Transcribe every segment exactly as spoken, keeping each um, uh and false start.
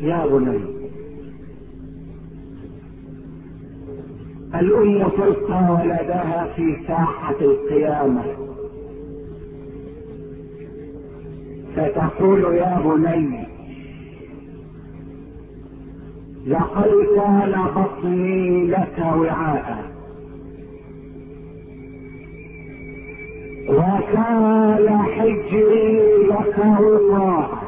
يا بني، الأم تلقى ولدها في ساحة القيامة فتقول يا بني لقد كان بطني لك وعاء وكان حجري لك وقاء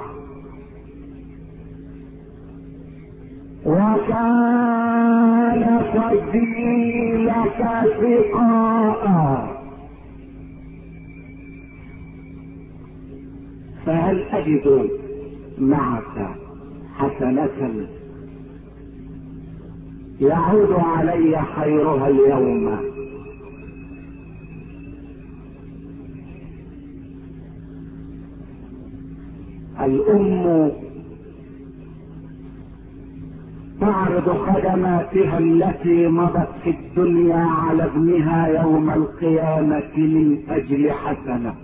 وكان فدي لك سقاء، فهل أجد معك حسنة يعود علي خيرها اليوم؟ الأم تعرض خدماتها التي مضت في الدنيا على ابنها يوم القيامة من أجل حسنة،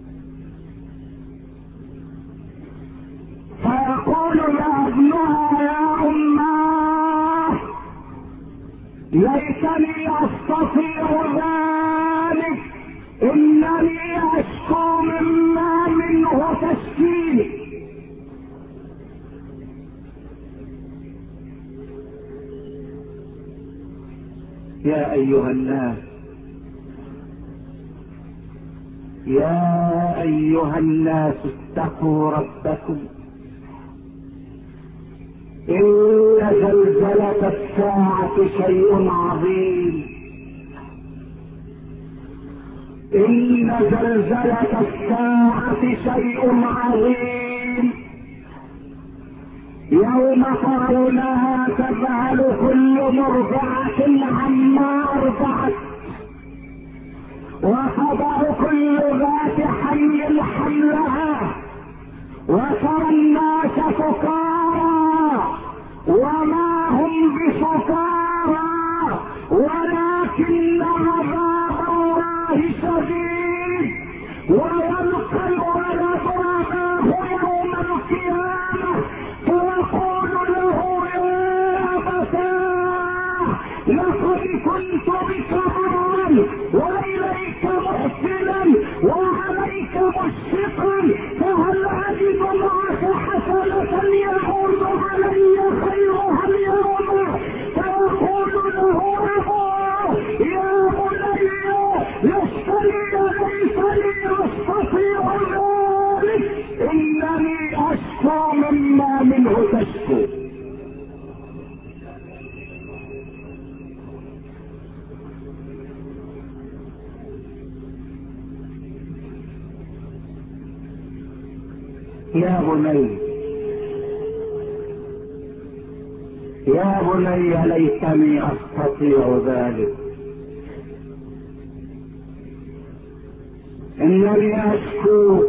فيقول يا ابنها يا أماه ليتني أستطيع ذلك، إنني أشكو مما منه تشكيني. يا أيها الناس، يا أيها الناس اتقوا ربكم، إن زلزلة الساعة شيء عظيم، إن زلزلة الساعة شيء عظيم، يوم ترونها تذهل كل مرضعة عما أرضعت وتضع كل ذات حمل حملها، وترى الناس سكارى وما هم بسكارى ولكن عذاب الله شديد، ويلقى الولد أباه يوم القيامة فيقول له يا أبتاه لقد كنت بك برا وإليك محسنا وعليك مشفقا، فهل أجد معك حسنة يعود علي خيرها اليوم؟ فيقول له أبوه يا بني لست لي ليس لي أستطيع ذلك، إنني أشكو مما منه تشكو. يا بني، يا بني ليتني أستطيع ذلك، إنني أشكو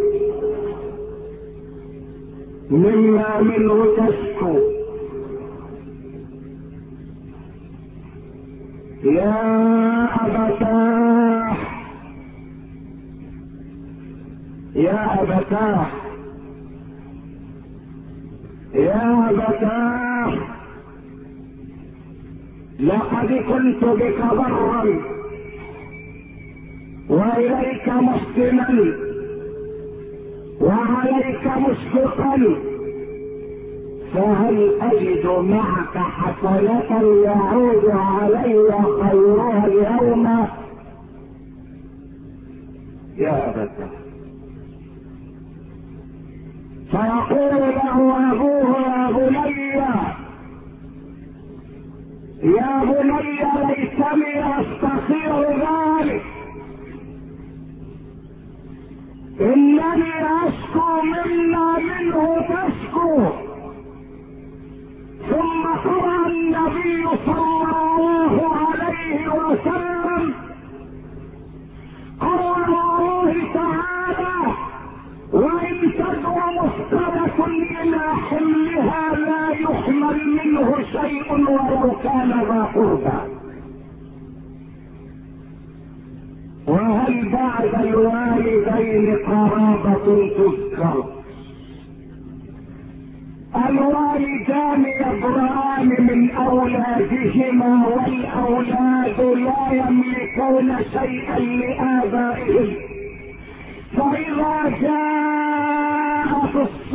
مما منه تشكو. يا أبتاه، يا أبتاه، يا أبتاه لقد كنت بك برا وإليك محسنا وعليك مشفقا، فهل أجد معك حسنة يعود علي خيرها اليوم؟ يا أبتاه، فيقول له أبوه يا بني يا بني ليتني أستطيع ذلك، إنني أشكو مما منه تشكو. ثم قرأ النبي صلى الله عليه وسلم قول الله تعالى وإن تدع مفسدة إلى حملها لا يحمل منه شيء ولو كان ذا قربى. وهل بعد الوالدين قرابة تذكر؟ الوالدان يبرأان من اولادهما والاولاد لا يملكون شيئا لآبائهم، فاذا جاءت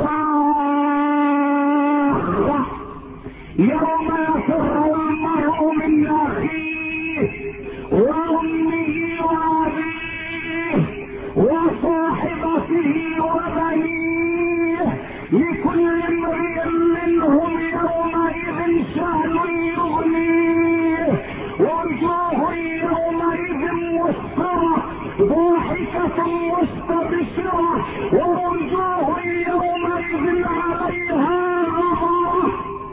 الصاخة يوم يفر المرء من اخيه وامه وابيه وصاحبته وبنيه لكل امرئ منهم يومئذ شأن يغنيه، ووجوه يومئذ مسفرة ضاحكة مستبشرة ووجوه يومئذ عليها غبرة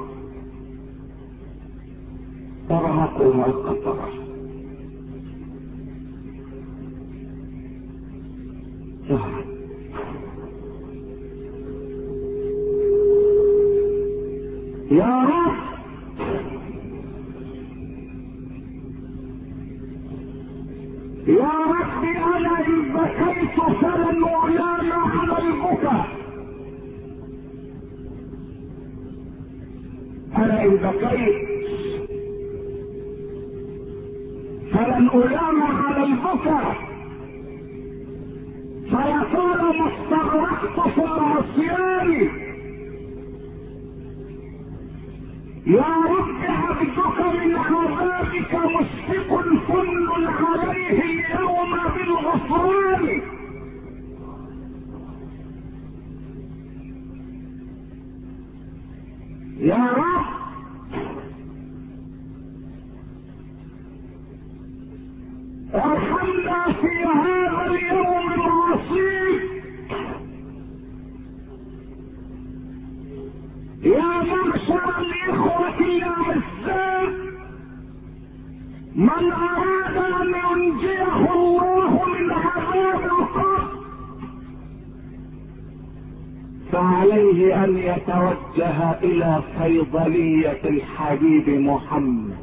ترهقها القطرة. يا رب يا رب انا ان بكيت فلن ألام على البكاء، انا ان بكيت فلن ألام على البكاء، فيطالما استغرقت في العصيان. يا رب عبدك من عذابك مشفق فل عليه اليوم بالغفران. يا رب ارحمنا في هذا اليوم العصيب. يا معشر الاخوة الاعزاء، من اراد ان ينجيه الله من عذاب القبر فعليه ان يتوجه الى صيدلية الحبيب محمد.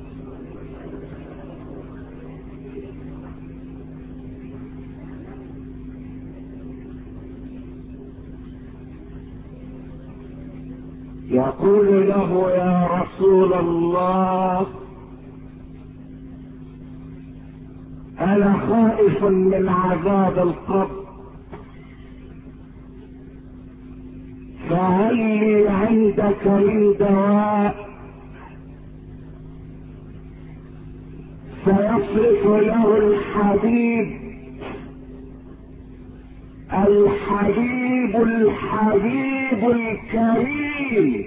يقول له يا رسول الله انا خائف من عذاب القبر، فهل لي عندك من دواء؟ فيصرف له الحبيب الحبيب الحبيب الكريم،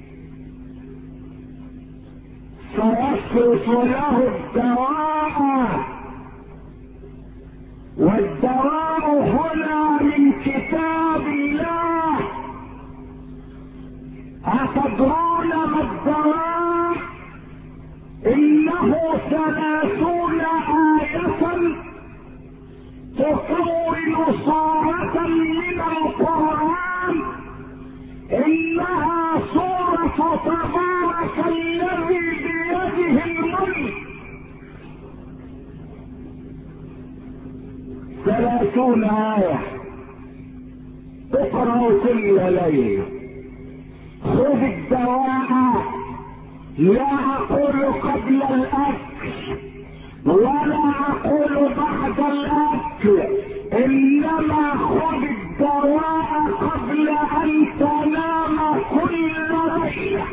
فيصرف له الدواء، والدواء هنا من كتاب الله. أتدرون ما الدواء؟ إنه ثلاثون آية تكون صورة من القرآن، إنها سورة تبارك الذي بيده الملك. ثلاثون آية تقرأ كل ليلة. خذ الدواء، لا أقول قبل الأكل ولا أقول بعد الأكل، إنما خذ الدواء قبل أن تنام كل ليلة.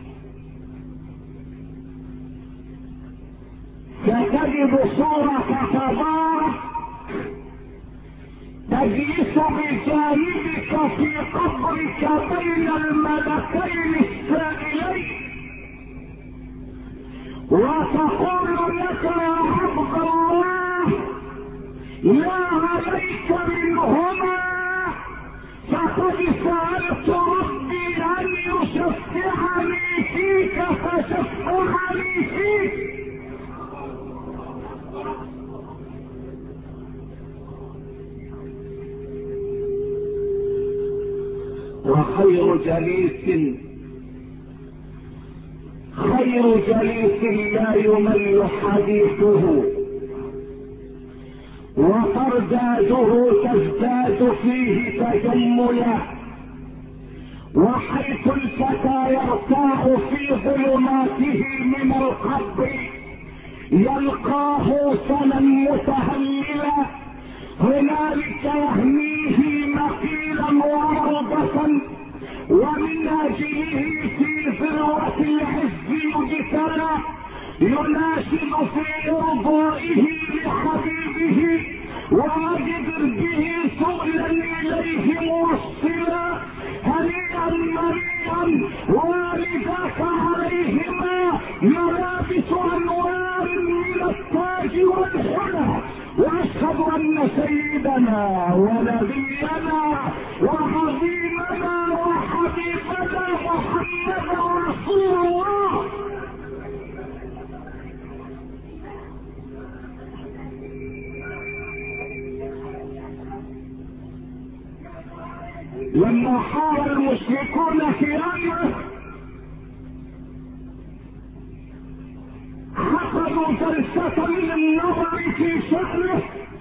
ستجد صورة تبارك تجلس بجانبك في قبرك بين الملكين السائلين وتقول لك يا عبد الله لا عليك منهما، فقد سألت ربي أن يشفعني فيك فشفعني فيك. وخير جليس خير جليس لا يمل حديثه، وترداده تزداد فيه تجملا، وحيث الفتى يرتاح في ظلماته من القبر يلقاه سنا متهللا، هنالك يهنيه مقيلا وروضة، ومن اجله في ذروة العز يجتلى، يناشد في ارضائه لحبيبه واجدر به سؤلا اليه موصلا، هنيئا مريئا والداك عليهما ملابس انوار من التاج والحلى، واشهد ان سيدنا ونبينا وعظيمنا وحبيبنا محمدا رسول الله. لما حاول المشركون في امره عقدوا جلسة للنظر في شأنه،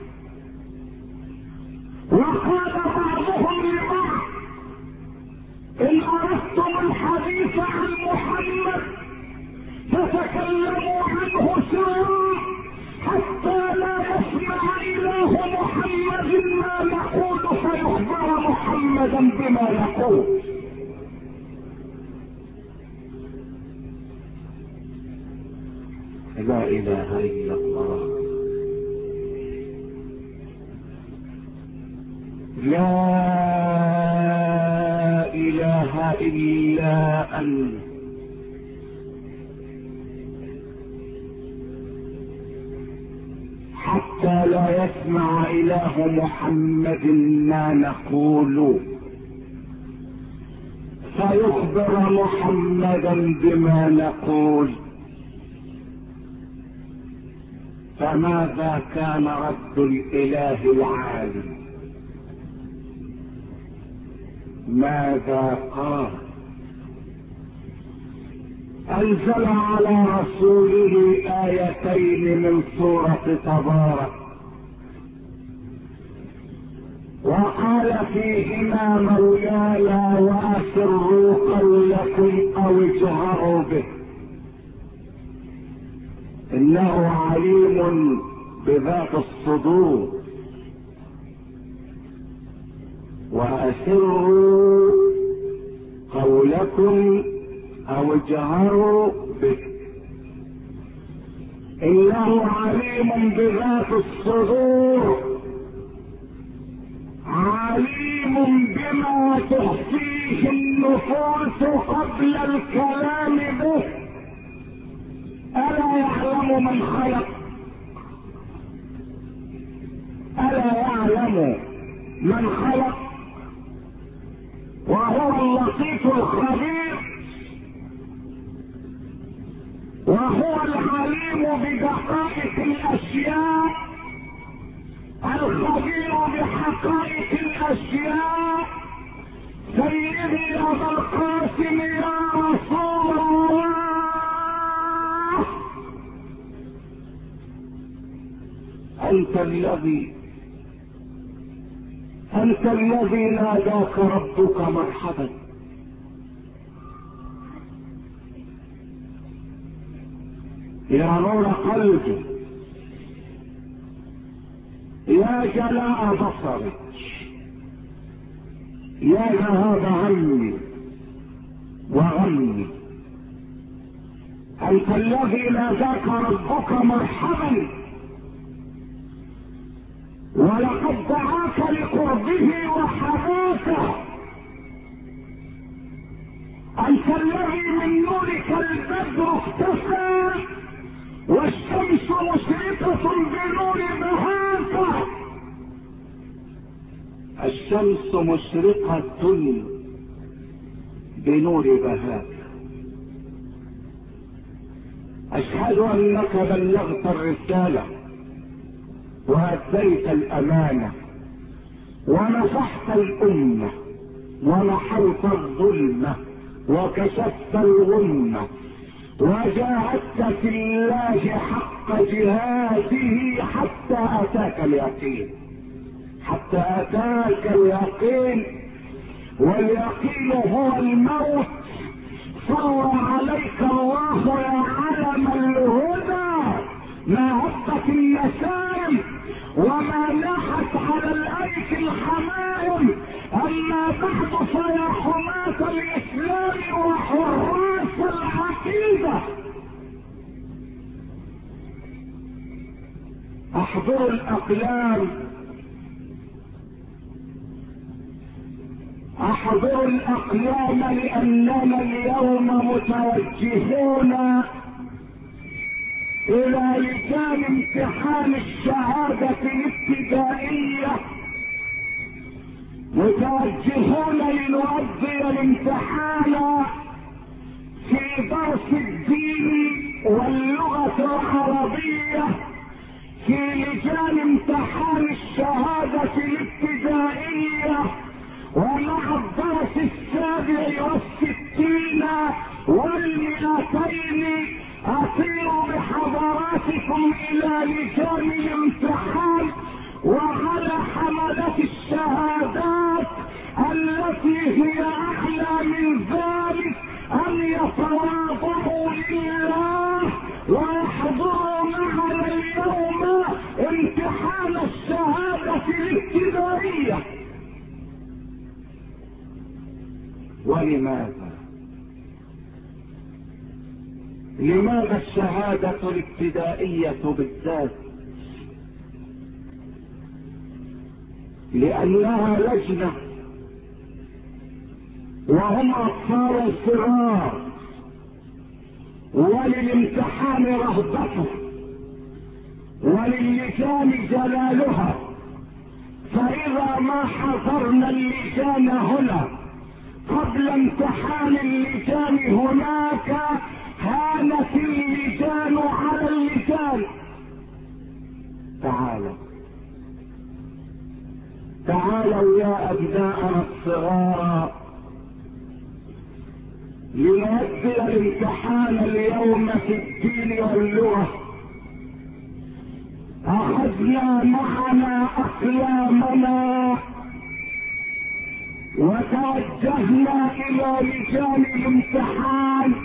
وقال بعضهم لبعض ان اردتم الحديث عن محمد فتكلموا عنه سرا حتى لا يسمع اله محمد ما نقول فيخبر محمدا بما يقول. لا اله الا الله، لا اله الا انت، حتى لا يسمع اله محمد ما نقول فيخبر محمدا بما نقول. فماذا كان رد الاله العالي؟ ماذا قال؟ انزل على رسوله ايتين من سورة تبارك، وقال فيهما مولاي واسروا قولكم او اجهروا به انه عليم بذات الصدور، واسروا قولكم او اجهروا به انه عليم بذات الصدور، عليم بما تخفيه النفوس قبل الكلام به. الا يعلم من خلق؟ الا يعلم من خلق وهو اللطيف الخبير، وهو العليم بدقائق الاشياء الخبير بحقائق الاشياء. سيدي ابا القاسم يا رسول الله، انت الذي انت الذي ناداك ربك مرحبا، يا نور قلبي، يا جلاء بصري، يا ذهاب همي وغمي، انت الذي ناداك ربك مرحبا، ولقد دعاك لقربه وحباك، انت الذي من نورك البدر اختفى والشمس مشرقة بنور بهاك، الشمس مشرقة بنور بهاك. اشهد انك بلغت الرسالة واديت الامانة ونصحت الامة ومحوت الظلمة وكشفت الغمة وجاهدت في الله حق جهاده حتى اتاك اليقين، حتى اتاك اليقين. واليقين هو الموت. صلى عليك الله يا علم الهدى، ما هبت النسائم وما لاحت على الايك الحمائم. اما بعد فيا حماة الاسلام وحراس العقيدة، احضروا الاقلام، احضروا الاقلام، لاننا اليوم متوجهون الى لجان امتحان الشهادة الابتدائية، متوجهون لنؤدي الامتحان في درس الدين واللغة العربية في لجان امتحان الشهادة الابتدائية، ومع الدرس السابع والستين والمئتين اطير بحضراتكم الى لجان الامتحان وعلى حملة الشهادات التي هي اعلى من ذلك ان يتواضعوا لله ويحضروا معنا اليوم امتحان الشهادة الابتدائية. ولماذا؟ لماذا الشهادة الابتدائية بالذات؟ لأنها لجنة وهم أطفال صغار، وللامتحان رهبته وللجان جلالها، فإذا ما حضرنا اللجان هنا قبل امتحان اللجان هناك هانت اللجان على اللجان. تعالوا تعالوا يا ابناءنا الصغار لنؤدي الامتحان اليوم في الدين واللغة. اخذنا معنا اقلامنا وتوجهنا الى لجان الامتحان،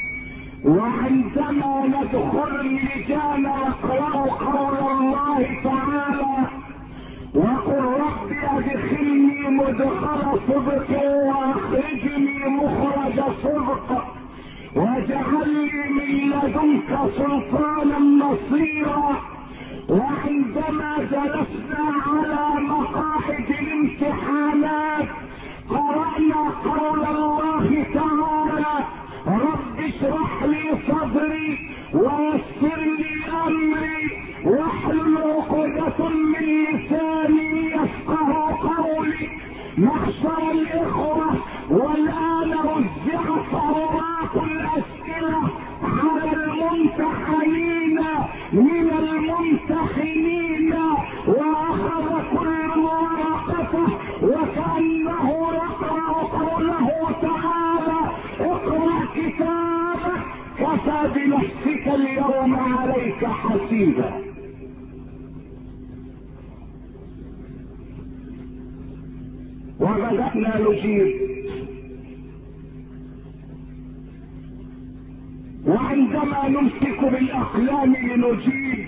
وعندما ندخل اللجان نقرأ قول الله تعالى: وقل رب ادخلني مدخل صدق واخرجني مخرج صدق واجعل لي من لدنك سلطانا نصيرا. وعندما جلسنا على مقاعد الامتحانات قرأنا قول الله تعالى: رب اشرح لي صدري ويسر لي امري واحلل عقدة من لساني يفقه قولي. محشر الاخوة، والان وزعت اوراق الاسئلة على الممتحنين من الممتحنين، واخذ كل ورقته وكأنه يقرأ قوله تعالى: اقرأ كتابك كفى بنفسك اليوم عليك حسيبا. وبدأنا نجيب، وعندما نمسك بالاقلام لنجيب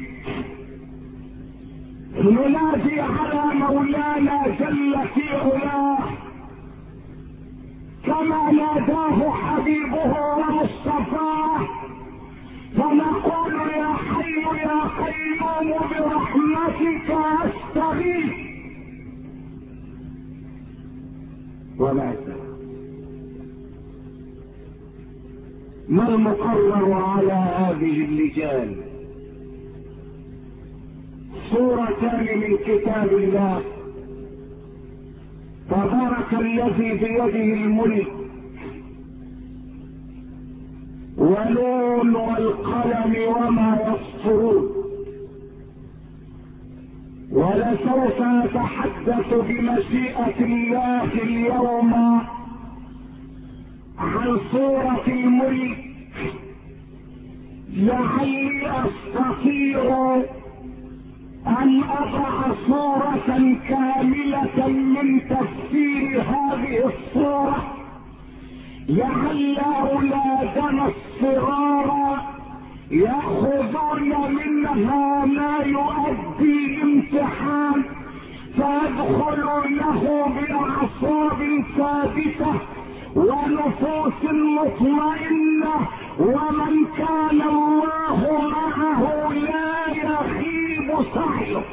ننادي على مولانا جل في علاه كما ناداه حبيبه ومصطفاه، فنقول: يا حي يا قيوم برحمتك استغيث. وماذا؟ ما المقرر على هذه اللجان؟ سورتان من كتاب الله: تبارك الذي بيده الملك، ونون والقلم وما يسطرون. ولسوف نتحدث بمشيئة الله اليوم عن سورة الملك، لعلي استطيع ان اضع صورة كاملة من تفسير هذه الصورة لعل اولادنا الصغار ياخذون منها ما يؤدي امتحان فيدخلونه باعصاب ثابتة ونفوس مطمئنة، ومن كان الله معه لا يخيب سعيه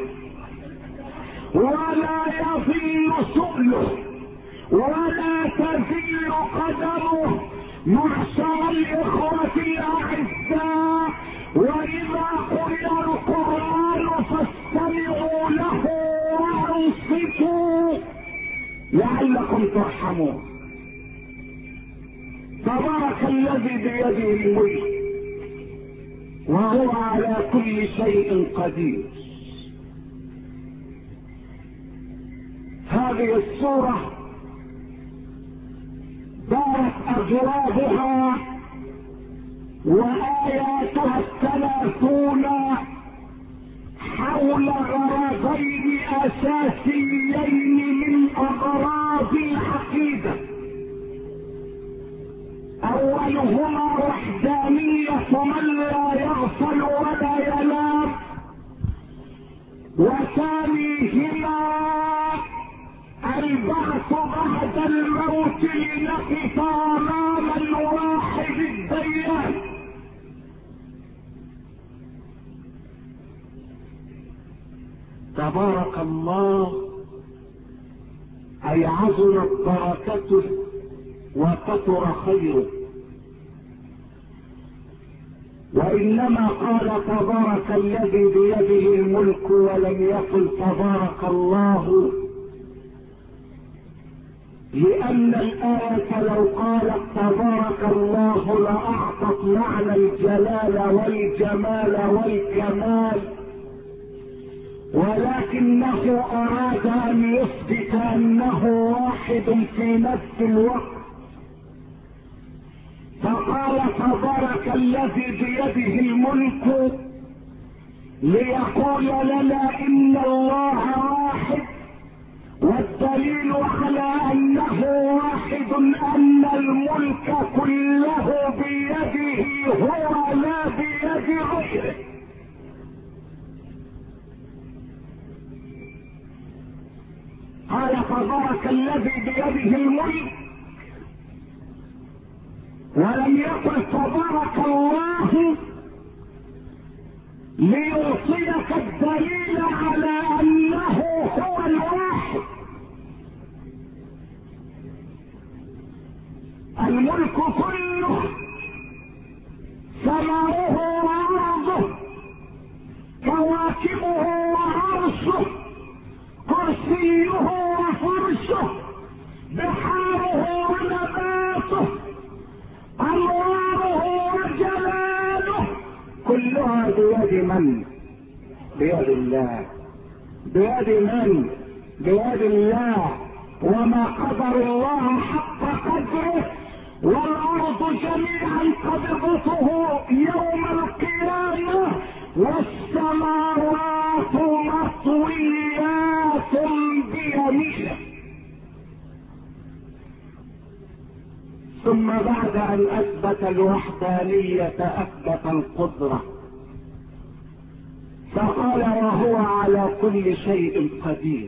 ولا يضل سؤله ولا تزل قدمه. معشر الاخوة الاعزاء، واذا قرئ القرآن فاستمعوا له وانصتوا لعلكم ترحمون. تبارك الذي بيده الملك وهو على كل شيء قدير. هذه السورة دارت أجرابها وآياتها الثلاثون حول غرضين أساسيين من أغراض العقيدة. أولهما وحدانية من لا يغفل ولا ينام، وثانيهما البعث بعد الموت لنقف امام الواحد الديان. تبارك الله، اي عظمت بركته وكثر خيره. وانما قال تبارك الذي بيده الملك ولم يقل تبارك الله، لأن الآية لو قالت تبارك الله لأعطت معنى الجلال والجمال والكمال، ولكنه أراد أن يثبت أنه واحد في نفس الوقت، فقال تبارك الذي بيده الملك ليقول لنا إن الله واحد. والدليل على انه واحد ان الملك كله بيده هو لا بيد غيره. قال تبارك الذي بيده الملك ولم يقل تبارك الله ليوصلك الدليل على انه هو الواحد. الملك كله سماؤه وارضه كواكبه وعرشه كرسيه وفرشه بحاره ونباته انواره وجلاله كلها بيد من؟ بيد الله. بيد من؟ بيد الله. وما قدر الله حق قدره، والارض جميعا قبضته يوم القيامة والسماوات مطويات بيمينه. ثم بعد ان اثبت الوحدانية اثبت القدرة، فقال وهو على كل شيء قدير.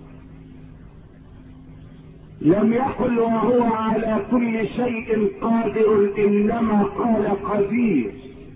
لم يقل وهو على كل شيء قادر، انما قال قدير.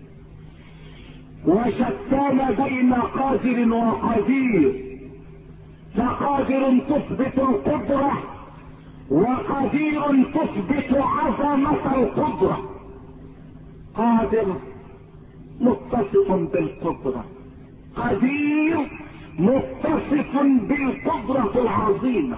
وشتان بين قادر وقدير، فقادر تثبت القدرة وقدير تثبت عظمة القدرة. قادر متصف بالقدرة، قدير متصف بالقدرة العظيمة.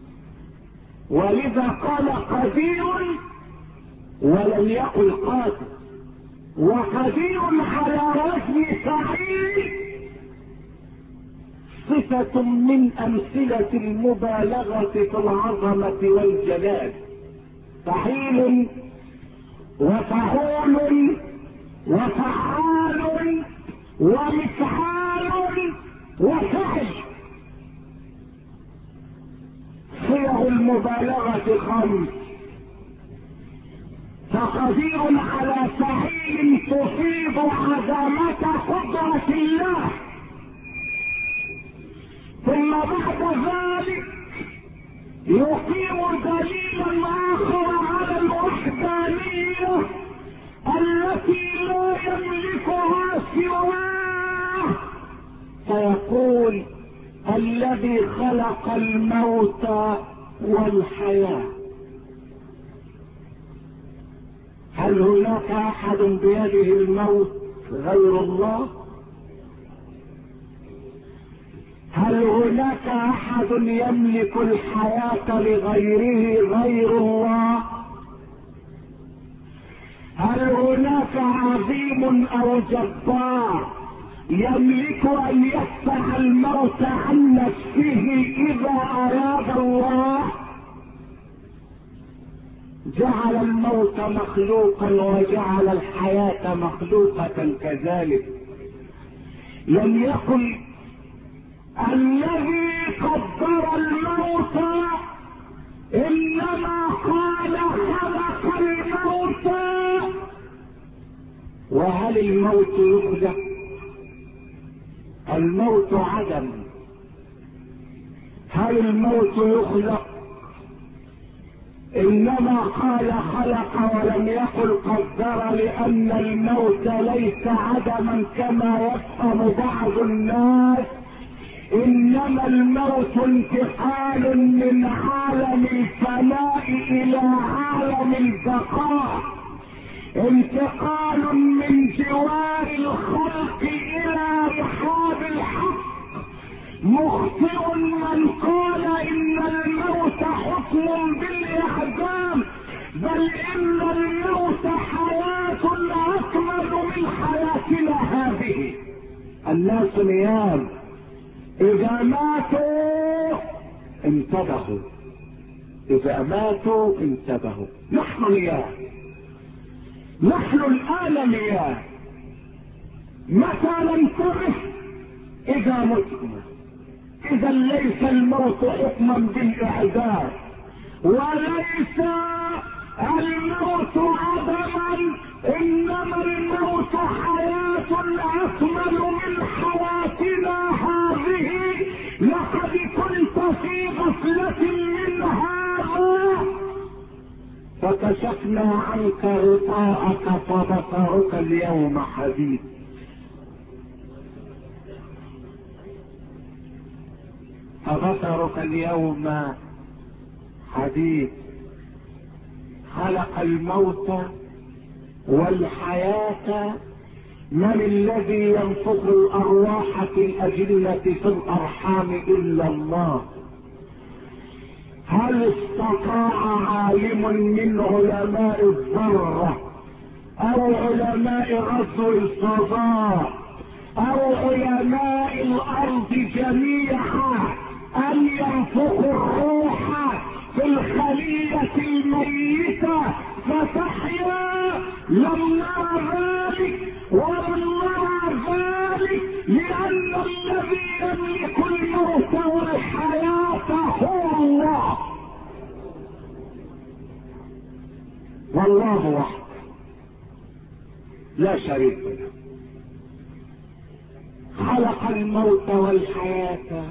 ولذا قال قدير ولم يقل قادر. وقدير على وزن فعيل صفة من امثلة المبالغة في العظمة والجلال. فعيل وفعول وفعال ومفعال الشمس، فقدير على فعيل تفيض عظمة قدرة الله. ثم بعد ذلك يقيم دليلا اخر على الوحدانية التي لا يملكها سواه، فيقول الذي خلق الموت والحياة. هل هناك احد بيده الموت غير الله؟ هل هناك احد يملك الحياة لغيره غير الله؟ هل هناك عظيم او جبار يملك ان يدفع الموت عن نفسه اذا اراد الله؟ جعل الموت مخلوقا وجعل الحياة مخلوقة كذلك. لم يقل الذي قدر الموت، انما قال خلق الموت. وهل الموت يخلق؟ الموت عدم. هل الموت يخلق؟ انما قال خلق ولم يقل قدر، لان الموت ليس عدما كما يفهم بعض الناس، انما الموت انتقال من عالم الفناء الى عالم البقاء، انتقال من جوار الخلق الى رحاب الحق. مخطئ من قال ان الموت حكم بالاعدام، بل ان الموت حياة اكمل من حياتنا هذه. الناس نيام، اذا ماتوا انتبهوا، اذا ماتوا انتبهوا. نحن نيام، نحن الان نيام. متى ننتبه؟ اذا متنا. اذا ليس الموت حكما بالاعدام، وليس الموت عدما، انما الموت حياة اكمل من حياتنا هذه. لقد كنت في غفلة من هذا فكشفنا عنك غطاءك فبصرك اليوم حديد. فبصرك اليوم حديد. خلق الموت والحياة. من الذي ينفخ الارواح في الاجنة في الارحام الا الله؟ هل استطاع عالم من علماء الذرة او علماء غزو الفضاء او علماء الارض جميعا ان ينفخوا الروح في الخلية الميتة فتحيا؟ لم نرى ذلك ولم نرى ذلك، لان الذي يملك الموت والحياة هو الله، والله وحده لا شريك له. خلق الموت والحياة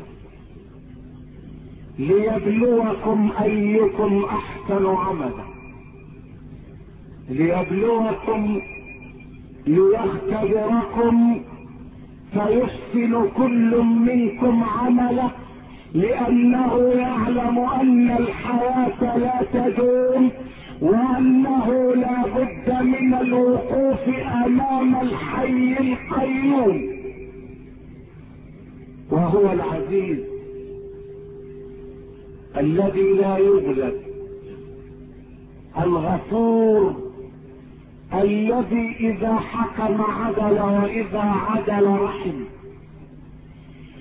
ليبلوكم ايكم احسن عملا، ليبلوكم ليختبركم فيحسن كل منكم عمله، لانه يعلم ان الحياة لا تدوم، وانه لا بد من الوقوف امام الحي القيوم وهو العزيز الذي لا يغلب، الغفور الذي اذا حكم عدل واذا عدل رحم.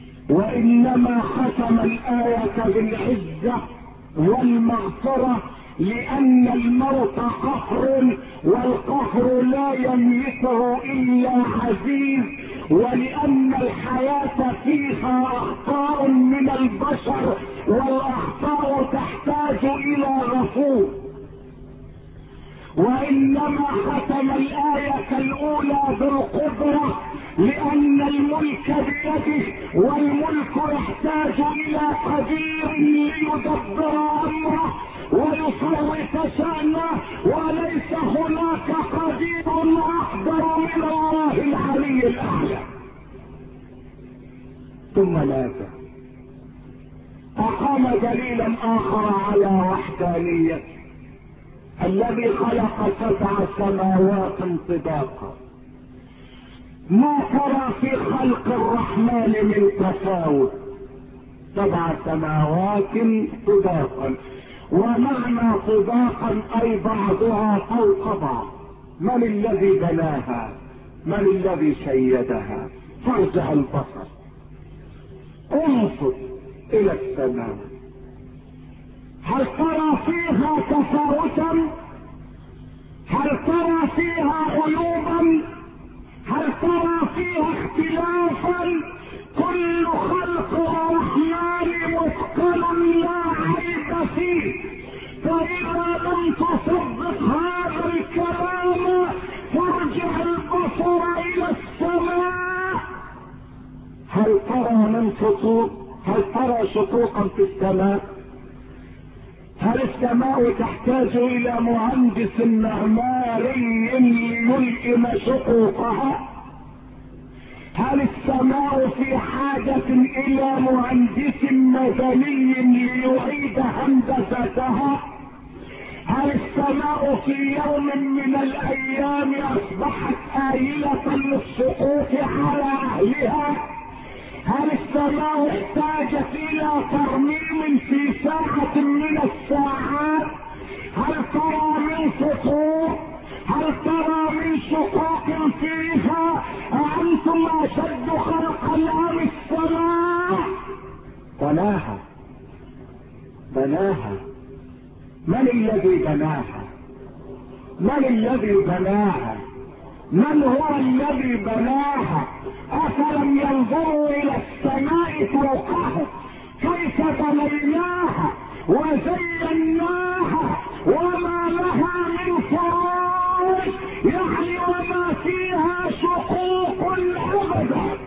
وانما ختم الاية بالعزة والمغفرة لان الموت قهر، والقهر لا يملكه الا عزيز، ولان الحياة فيها اخطاء من البشر، والاخطاء تحتاج الى غفور. وانما ختم الاية الاولى بالقدرة لان الملك بيده، والملك يحتاج الى قدير ليدبر امره ويصرف شأنه، وليس هناك قدير اقدر من الله العلي الاعلى. ثم ماذا؟ اقام دليلا اخر على وحدانيته، الذي خلق سبع سماوات طباقا، ما ترى في خلق الرحمن من تفاوت، سبع سماوات طباقا، ومعنى طباقا اي بعضها فوق بعض. من الذي بناها؟ من الذي شيدها؟ فارجع البصر، انظر الى السماء، هل ترى فيها تفاوتا؟ هل ترى فيها عيوبا؟ هل ترى فيها اختلافا؟ كل خلق الرحمن متقن لا عيب فيه. فإذا لم تصدق هذا الكلام فارجع البصر إلى السماء، هل ترى من شقوق؟ هل ترى شقوقا في السماء؟ هل السماء تحتاج الى مهندس معماري ليلئم شقوقها؟ هل السماء في حاجة الى مهندس مدني ليعيد هندستها؟ هل السماء في يوم من الايام اصبحت آيلة للسقوط على اهلها؟ هل السماء احتاجت الى ترميم في ساعة من الساعات؟ هل ترى من سقوط؟ هل ترى من شقوق فيها؟ أأنتم اشد خلقا ام السماء؟ بناها بناها من الذي بناها؟ من الذي بناها؟ من هو الذي بناها؟ افلم ينظروا الى السماء فوقهم كيف بنيناها وزيناها وما لها من فروج، يعني وما فيها شقوق ابدا.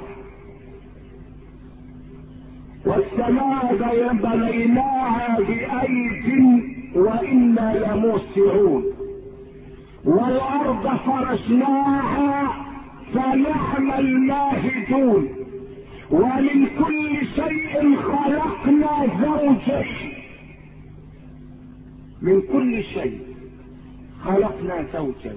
والسماء بنيناها بايد وانا لموسعون، والارض فرشناها فنعم الماهدون، ومن كل شيء خلقنا زوجين، من كل شيء خلقنا زوجين.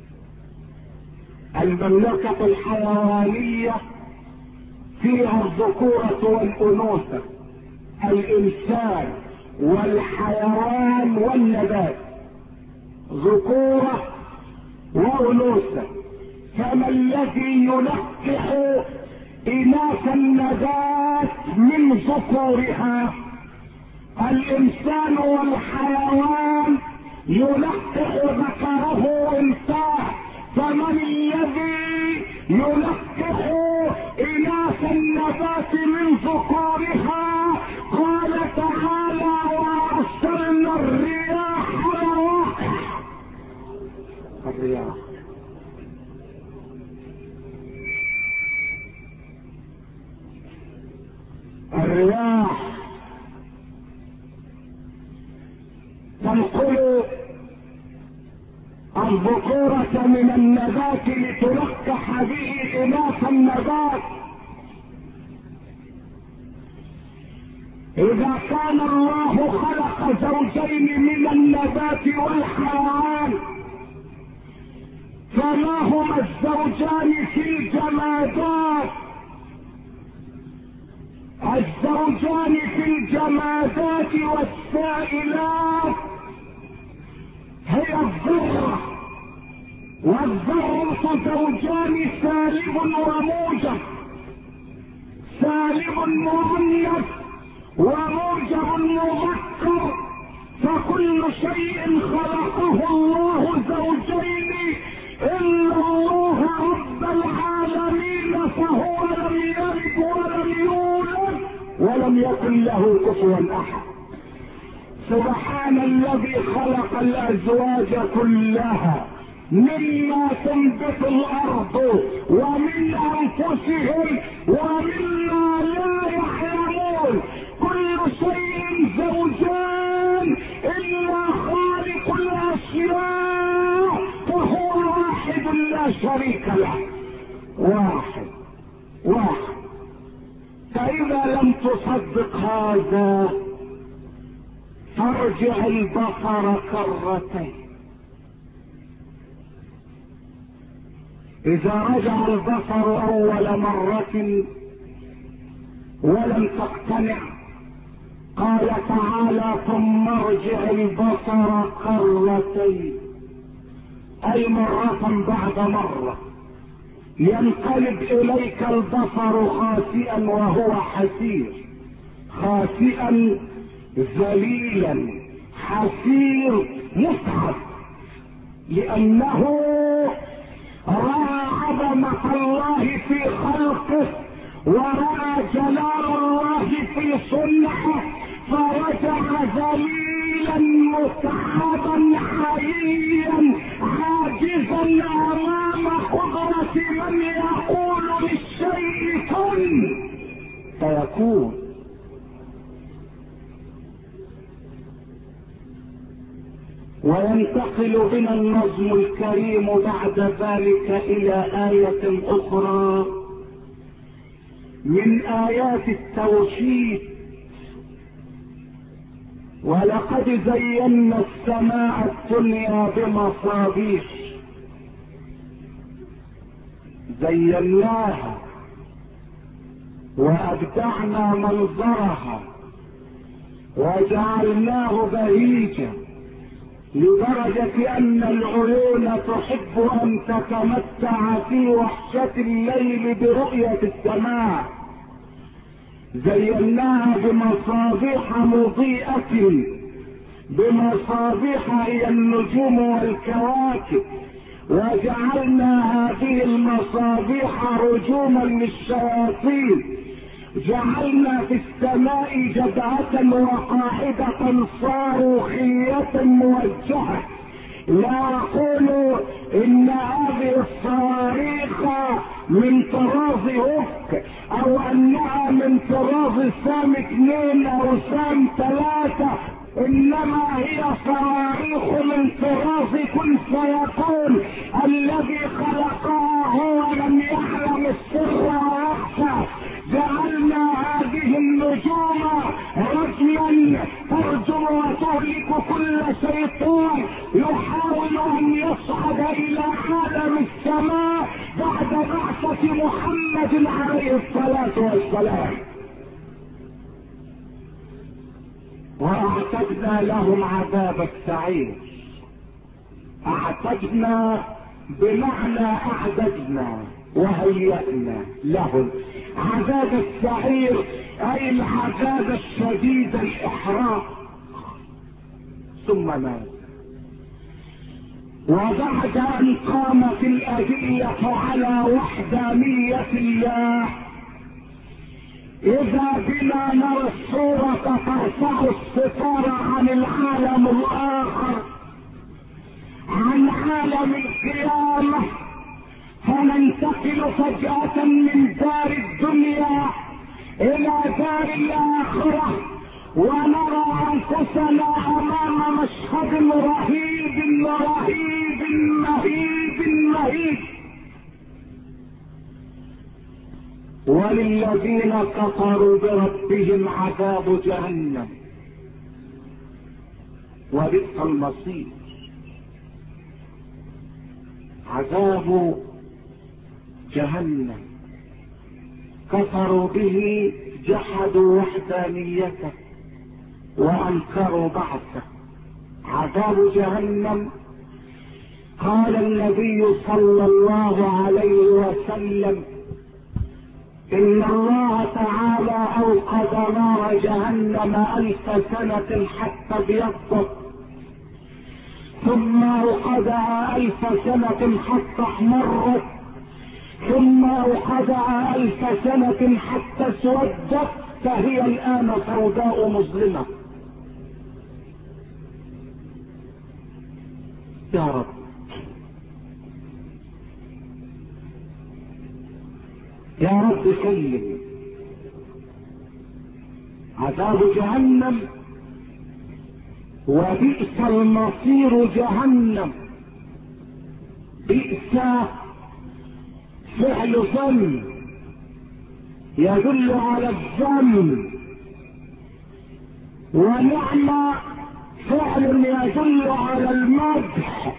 المملكة الحيوانية فيها الذكورة والانوثة، الانسان والحيوان والنبات ذكورة وانوثة. فما الذي يلقح اناث النبات من ذكورها؟ الانسان والحيوان يلقح ذكره انثاه. فمن الذي يلقح اناث النبات من ذكورها؟ قال تعالى وارسلنا الرياح لواقح. الرياح الرياح تنقل الذكورة من النبات لتلقح به اناث النبات. اذا كان الله خلق زوجين من النبات والحيوان، فما هما الزوجان في الجمادات؟ الزوجان في الجمادات والسائلات هي الذرة، والذرة زوجان سالب وموجب، سالب مؤنث وموجب مذكر. فكل شيء خلقه الله زوجين الا الله رب العالمين، فهو لم يلد ولم يولد ولم يكن له كفوا احد. سبحان الذي خلق الازواج كلها مما تنبت الارض ومن انفسهم ومما لا يعلمون، كل شيء زوجان الا خالق الاشياء فهو واحد لا شريك له. واحد واحد. فاذا لم تصدق هذا فارجع البصر كرتين. اذا رجع البصر اول مرة ولم تقتنع قال تعالى ثم ارجع البصر كرتين، اي مرة بعد مرة ينقلب اليك البصر خاسئا وهو حسير، خاسئا ذليلا حسير متعب، لانه رأى عظمة الله في خلقه ورأى جلال الله في صنعه، فرجع ذليلا متعبا حييا عاجزا امام قدرة من يقول للشيء كن فيكون. وينتقل بنا النظم الكريم بعد ذلك الى آية اخرى من آيات التوحيد. ولقد زينا السماء الدنيا بمصابيح، زيناها وابدعنا منظرها وجعلناه بهيجا لدرجة ان العيون تحب ان تتمتع في وحشة الليل برؤية السماء. زيناها بمصابيح مضيئة، بمصابيح هي النجوم والكواكب، وجعلنا هذه المصابيح رجوما للشياطين. جعلنا في السماء جدعة وقاعدة صاروخية موجهة. لا اقول ان هذه الصواريخ من طراز هوك او انها من طراز سام اثنين او سام ثلاثة، انما هي صواريخ من طراز كن فيكون الذي خلقها هو لم يعلم السر واخفى. جعلنا هذه النجوم رجلا ترجم وتهلك كل شيطان يحاول ان يصعد الى عالم السماء بعد بعثة محمد عليه الصلاة والسلام. واعتدنا لهم عذاب السعير. اعتدنا بمعنى اعددنا وهيئنا لهم عذاب السعير، اي العذاب الشديد الاحراق. ثم مات. وبعد ان قامت الادلة على وحدانية الله اذا بنا نرى الصورة ترفع الستار عن العالم الاخر، عن عالم القيامة، فننتقل فجأة من دار الدنيا الى دار الاخرة ونرى انفسنا امام مشهد رهيب رهيب مهيب مهيب. وللذين كفروا بربهم عذاب جهنم وبئس المصير. عذاب جهنم كفروا به، جحدوا وحدانيته وانكروا بعثه. عذاب جهنم قال النبي صلى الله عليه وسلم إن الله تعالى أوقد نار جهنم ألف سنة حتى ابيضت، ثم أوقدها ألف سنة حتى احمرت، ثم أوقدها ألف سنة حتى اسودت، فهي الآن سوداء مظلمة. يا رب يا رب سلم. عذاب جهنم وبئس المصير جهنم. بئس فعل ذم يدل على الذم، ونعم فعل يدل على المدح،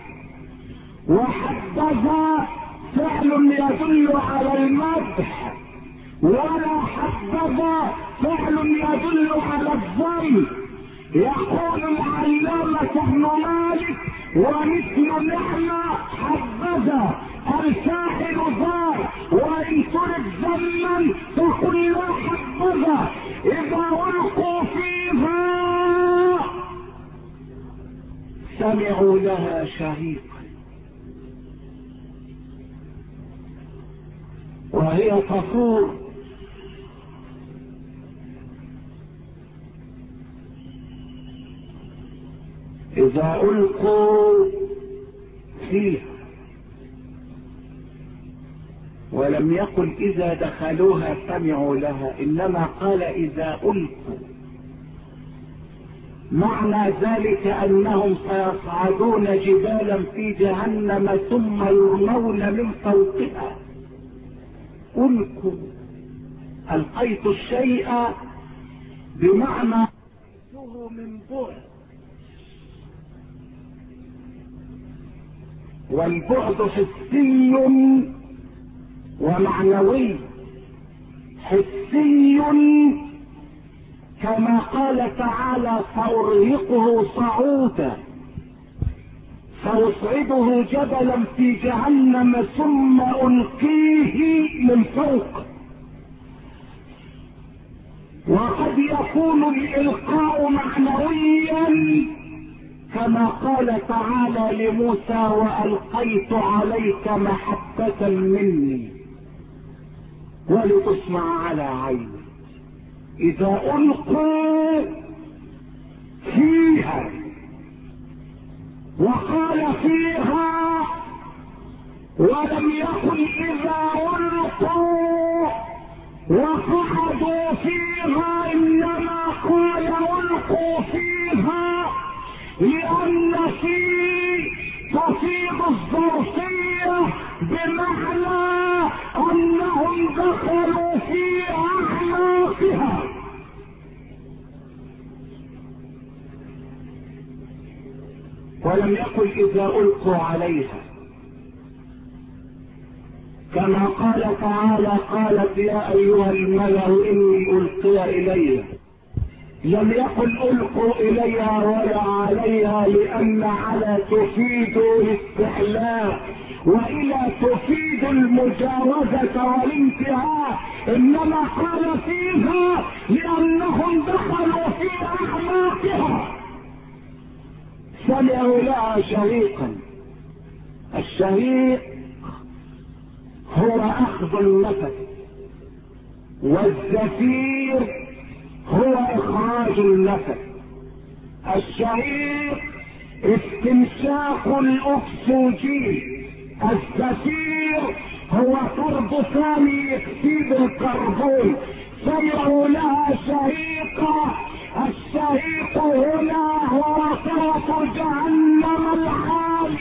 وحبذا فعل يدل على المدح، ولا حبذا فعل يدل على الذم. يقول العلامة ابن مالك: ومثل نعمة حبذا الفاعل ذا، وإن ترد ذما فقل لا حبذا. إذا ألقوا فيها سمعوا لها شهيقا وهي تفور. إذا ألقوا فيها، ولم يقل إذا دخلوها سمعوا لها، إنما قال إذا ألقوا. معنى ذلك أنهم سيصعدون جبالا في جهنم ثم يرمون من فوقها. ألقوا، ألقيت الشيء بمعنى من بعد، والبعد حسي ومعنوي. حسي كما قال تعالى: سأرهقه صعودا، سأصعده جبلا في جهنم ثم ألقيه من فوق. وقد يكون الإلقاء معنويا كما قال تعالى لموسى: وألقيت عليك محبة مني ولتصنع على عيني. إذا ألقوا فيها، وقال فيها ولم يقل إذا ألقوا وقعدوا فيها، إنما قال ألقوا فيها، لأن في تفيد الظرفية بمعنى أنهم دخلوا في أعماقها. ولم يقل إذا ألقوا عليها، كما قال تعالى: قالت يا أيها الملأ إني ألقي إلي. لم يقل ألقوا إليها ولا عليها، لأن على تفيد الاستحلال، وإلى تفيد المجاوزة والانتهاء، إنما قال فيها لأنهم دخلوا في أعماقها. سمعوا لها شهيقا. الشهيق هو أخذ النفس، والزفير هو إخراج النفس. الشهيق استنشاق الأكسجين، الزفير هو طرد ثاني أكسيد الكربون. سمعوا لها شهيقا. الشهيق هنا هو صوت جهنم العالي.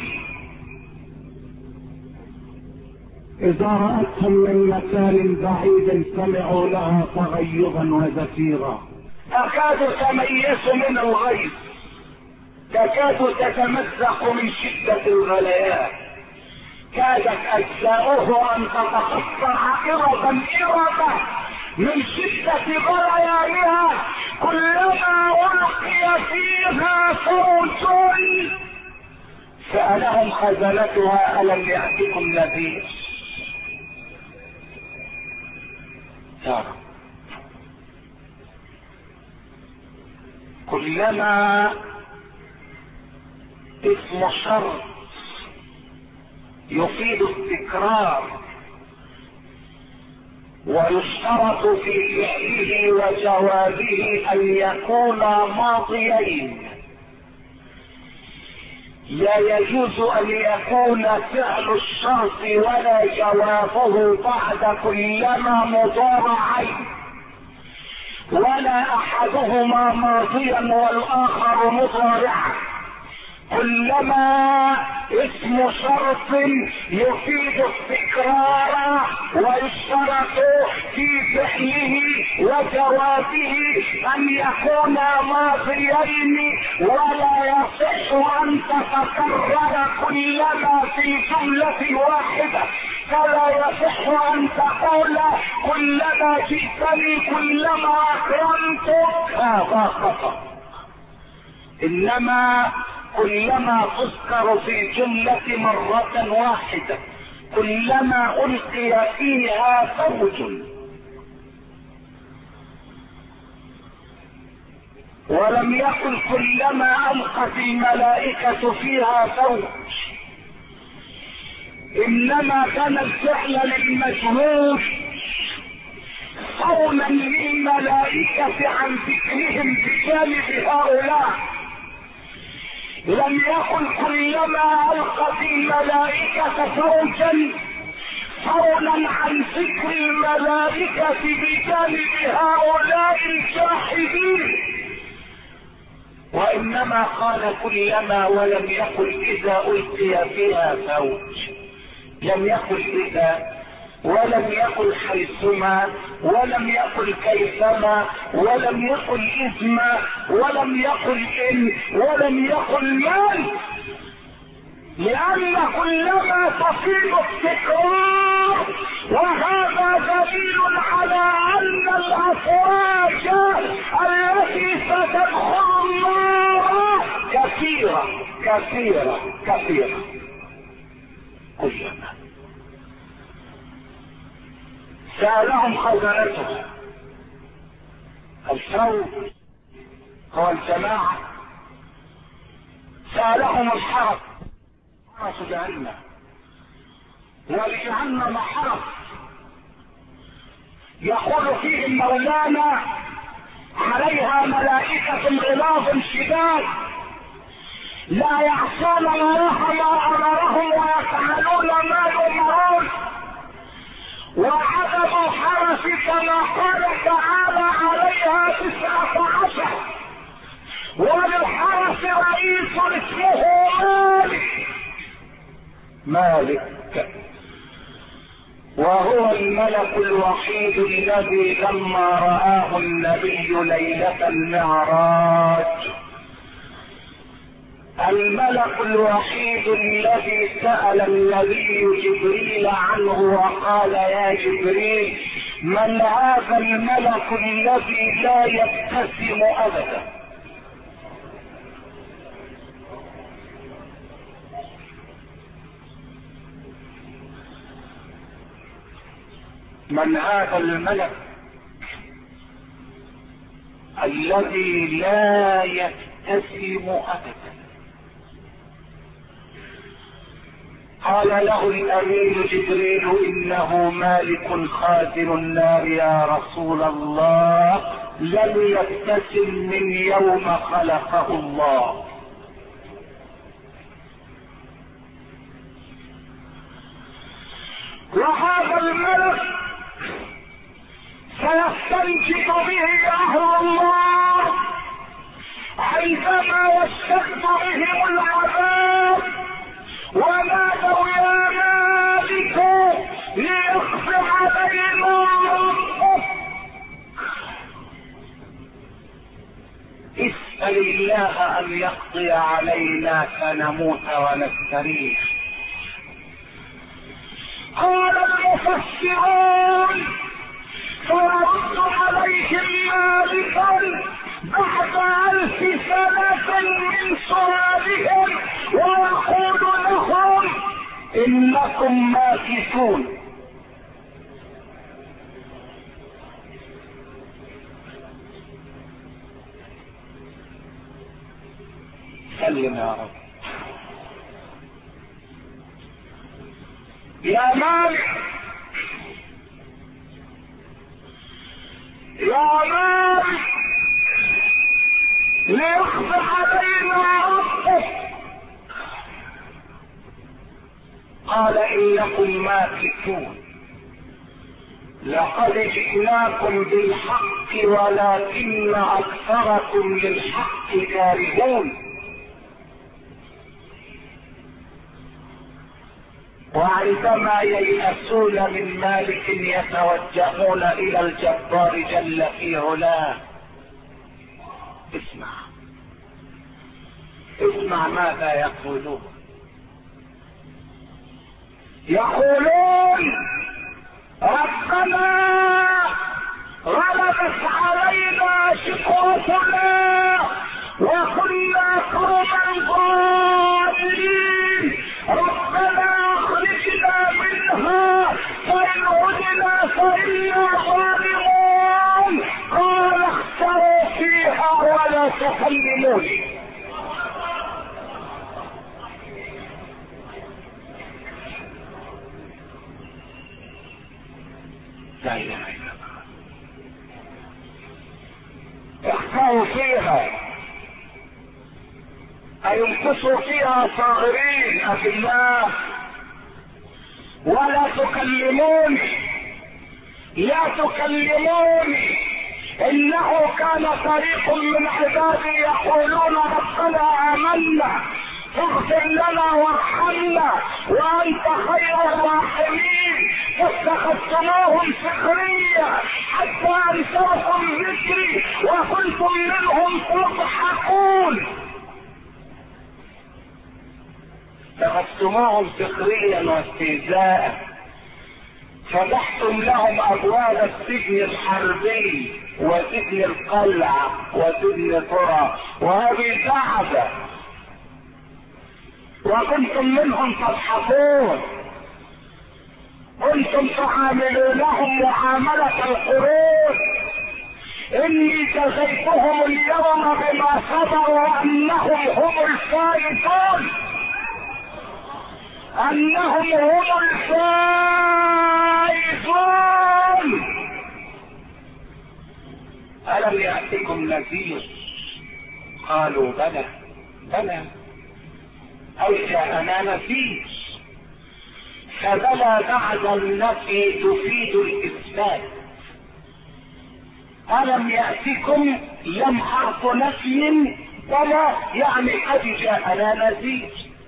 إذا رأتهم من مكان بعيد سمعوا لها تغيظا وزفيرا. تكاد تميز من الغيظ، تكاد تتمزق من شدة الغليان، كادت أجزاؤه أن تتقطع إربا إربا من شدة غليانها. كلما ألقي فيها فوج سألهم خزنتها: ألم يأتكم نذير؟ يا رب. كلما اسم شرط يفيد التكرار ويشترط في فعله وجوابه ان يكونا ماضيين، لا يجوز ان يكون فعل الشرط ولا جوابه بعد كلما مضارعين، ولا احدهما ماضيا والاخر مضارعا. كلما اسم شرط يفيد التكرار ويشترط في فعله وجوابه ان يكونا ماضيين، ولا يصح ان تتكرر كلما في جملة واحدة، فلا يصح ان تقول كلما جئتني كلما اكرمتك، هذا خطأ. انما كلما تذكر في جملة مرة واحدة، كلما ألقي فيها فوج، ولم يقل كلما ألقت الملائكة فيها فوج، إنما كان الفعل للمجهول صونا للملائكة عن ذكرهم بجانب هؤلاء. لم يقل كلما ألقت الملائكة فوجا صونا عن ذكر الملائكة بجانب هؤلاء الجاحدين، وإنما قال كلما ولم يقل إذا ألقي فيها فوج. لم يقل إذا، ولم يقل حيثما، ولم يقل كيفما، ولم يقل إذما، ولم يقل إن، ولم يقل من، لأن كلما تفيد التكرار، وهذا دليل على أن الأفواج التي ستدخل النار كثيرة كثيرة كثيرة. كلما سألهم خزنته، الفوج هو الجماعة، سألهم الحرس، حرس جهنم، ولجهنم حرس يقول فيهم مولانا عليها ملائكة غلاظ شداد لا يعصون الله ما أمرهم ويفعلون ما يؤمرون. وعدد الحرس كما قال تعالى عليها تسعة عشر، وللحرس رئيس اسمه مالك مالك وهو الملك الوحيد الذي لما رآه النبي ليلة المعراج، الملك الوحيد الذي سأل النبي جبريل عنه وقال يا جبريل من هذا الملك الذي لا يبتسم أبدا؟ من هذا الملك الذي لا يبتسم أبدا؟ قال له الأمين جبريل إنه مالك خازن النار يا رسول الله، لم يبتسم من يوم خلقه الله. وهذا الملك سيستنجد به أهل الله عندما يشتد بهم العذاب، ونادوا يا مالك ليقضي علينا ربك. اسأل الله أن يقضي علينا فنموت ونستريح. قال المفسرون فيرد عليهم مالكا بعد ألف سنة من سؤالهم ويقول لهم إنكم ماكثون. سلم يا رب. يا مالك يا مالك ليخفى علينا ربك. قال انكم ماكثون، لقد جئناكم بالحق ولكن اكثركم للحق كارهون. وعندما ييأسون من مالك يتوجهون الى الجبار جل في علاه. اسمع اسمع ماذا يقولون. يقولون ربنا غلبت علينا شقوتنا وكنا قوما ضالين، ربنا اخرجنا منها فإن عدنا فإنا ظالمون. قال اخسروا فيها ولا تكلموني. لا اله الا الله. اخفوا فيها اي امكثوا فيها صاغرين في الله ولا تكلموني، لا تكلموني. انه كان فريق من عبادي يقولون ربنا امنا اغفر لنا وارحمنا وانت خير الراحمين، فاتخذتموهم سخريا حتى انسوكم ذكري وكنتم منهم تضحكون. اتخذتموهم سخريا واستهزاء، فتحتم لهم ابواب السجن الحربي وسجن القلعه وسجن قرى وهذه صعبه، وكنتم منهم تضحكون. كنتم تعاملونهم معامله القرود. اني جزيتهم اليوم بما صبروا انهم هم الفائزون، انهم هم الفائزون. الم يأتكم نذير؟ قالوا بلى بلى اي جاءنا نذير. فبلى بعد النفي تفيد الاثبات. الم يأتكم لم حرف نفي، بلى يعني قد جاءنا نذير.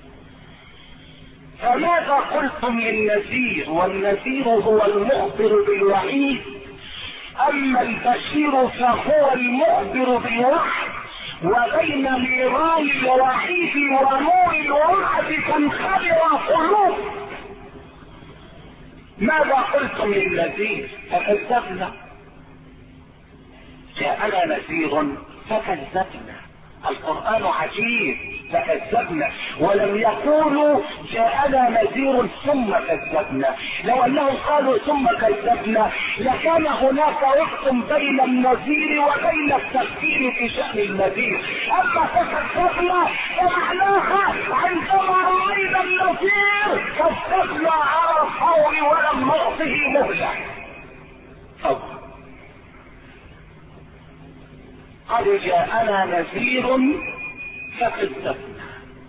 فماذا قلتم للنذير؟ والنذير هو المخبر بالوعيد، اما البشير فهو المخبر بالوعد، وبين نيران الوعيد ونور الوعد تنخبر قلوب. ماذا قلتم للنذير؟ فكذبنا. جاءنا نذير فكذبنا. القرآن عجيب. فكذبنا، ولم يقولوا جاءنا نذير ثم كذبنا. لو انهم قالوا ثم كذبنا لكان هناك وقت بين النذير وبين التفكير في شأن النذير. اما فكذبنا فمعناها عندما رأينا النذير كذبنا على الفور ولم نعطه مهلة. قد جاءنا نذير فكذبنا.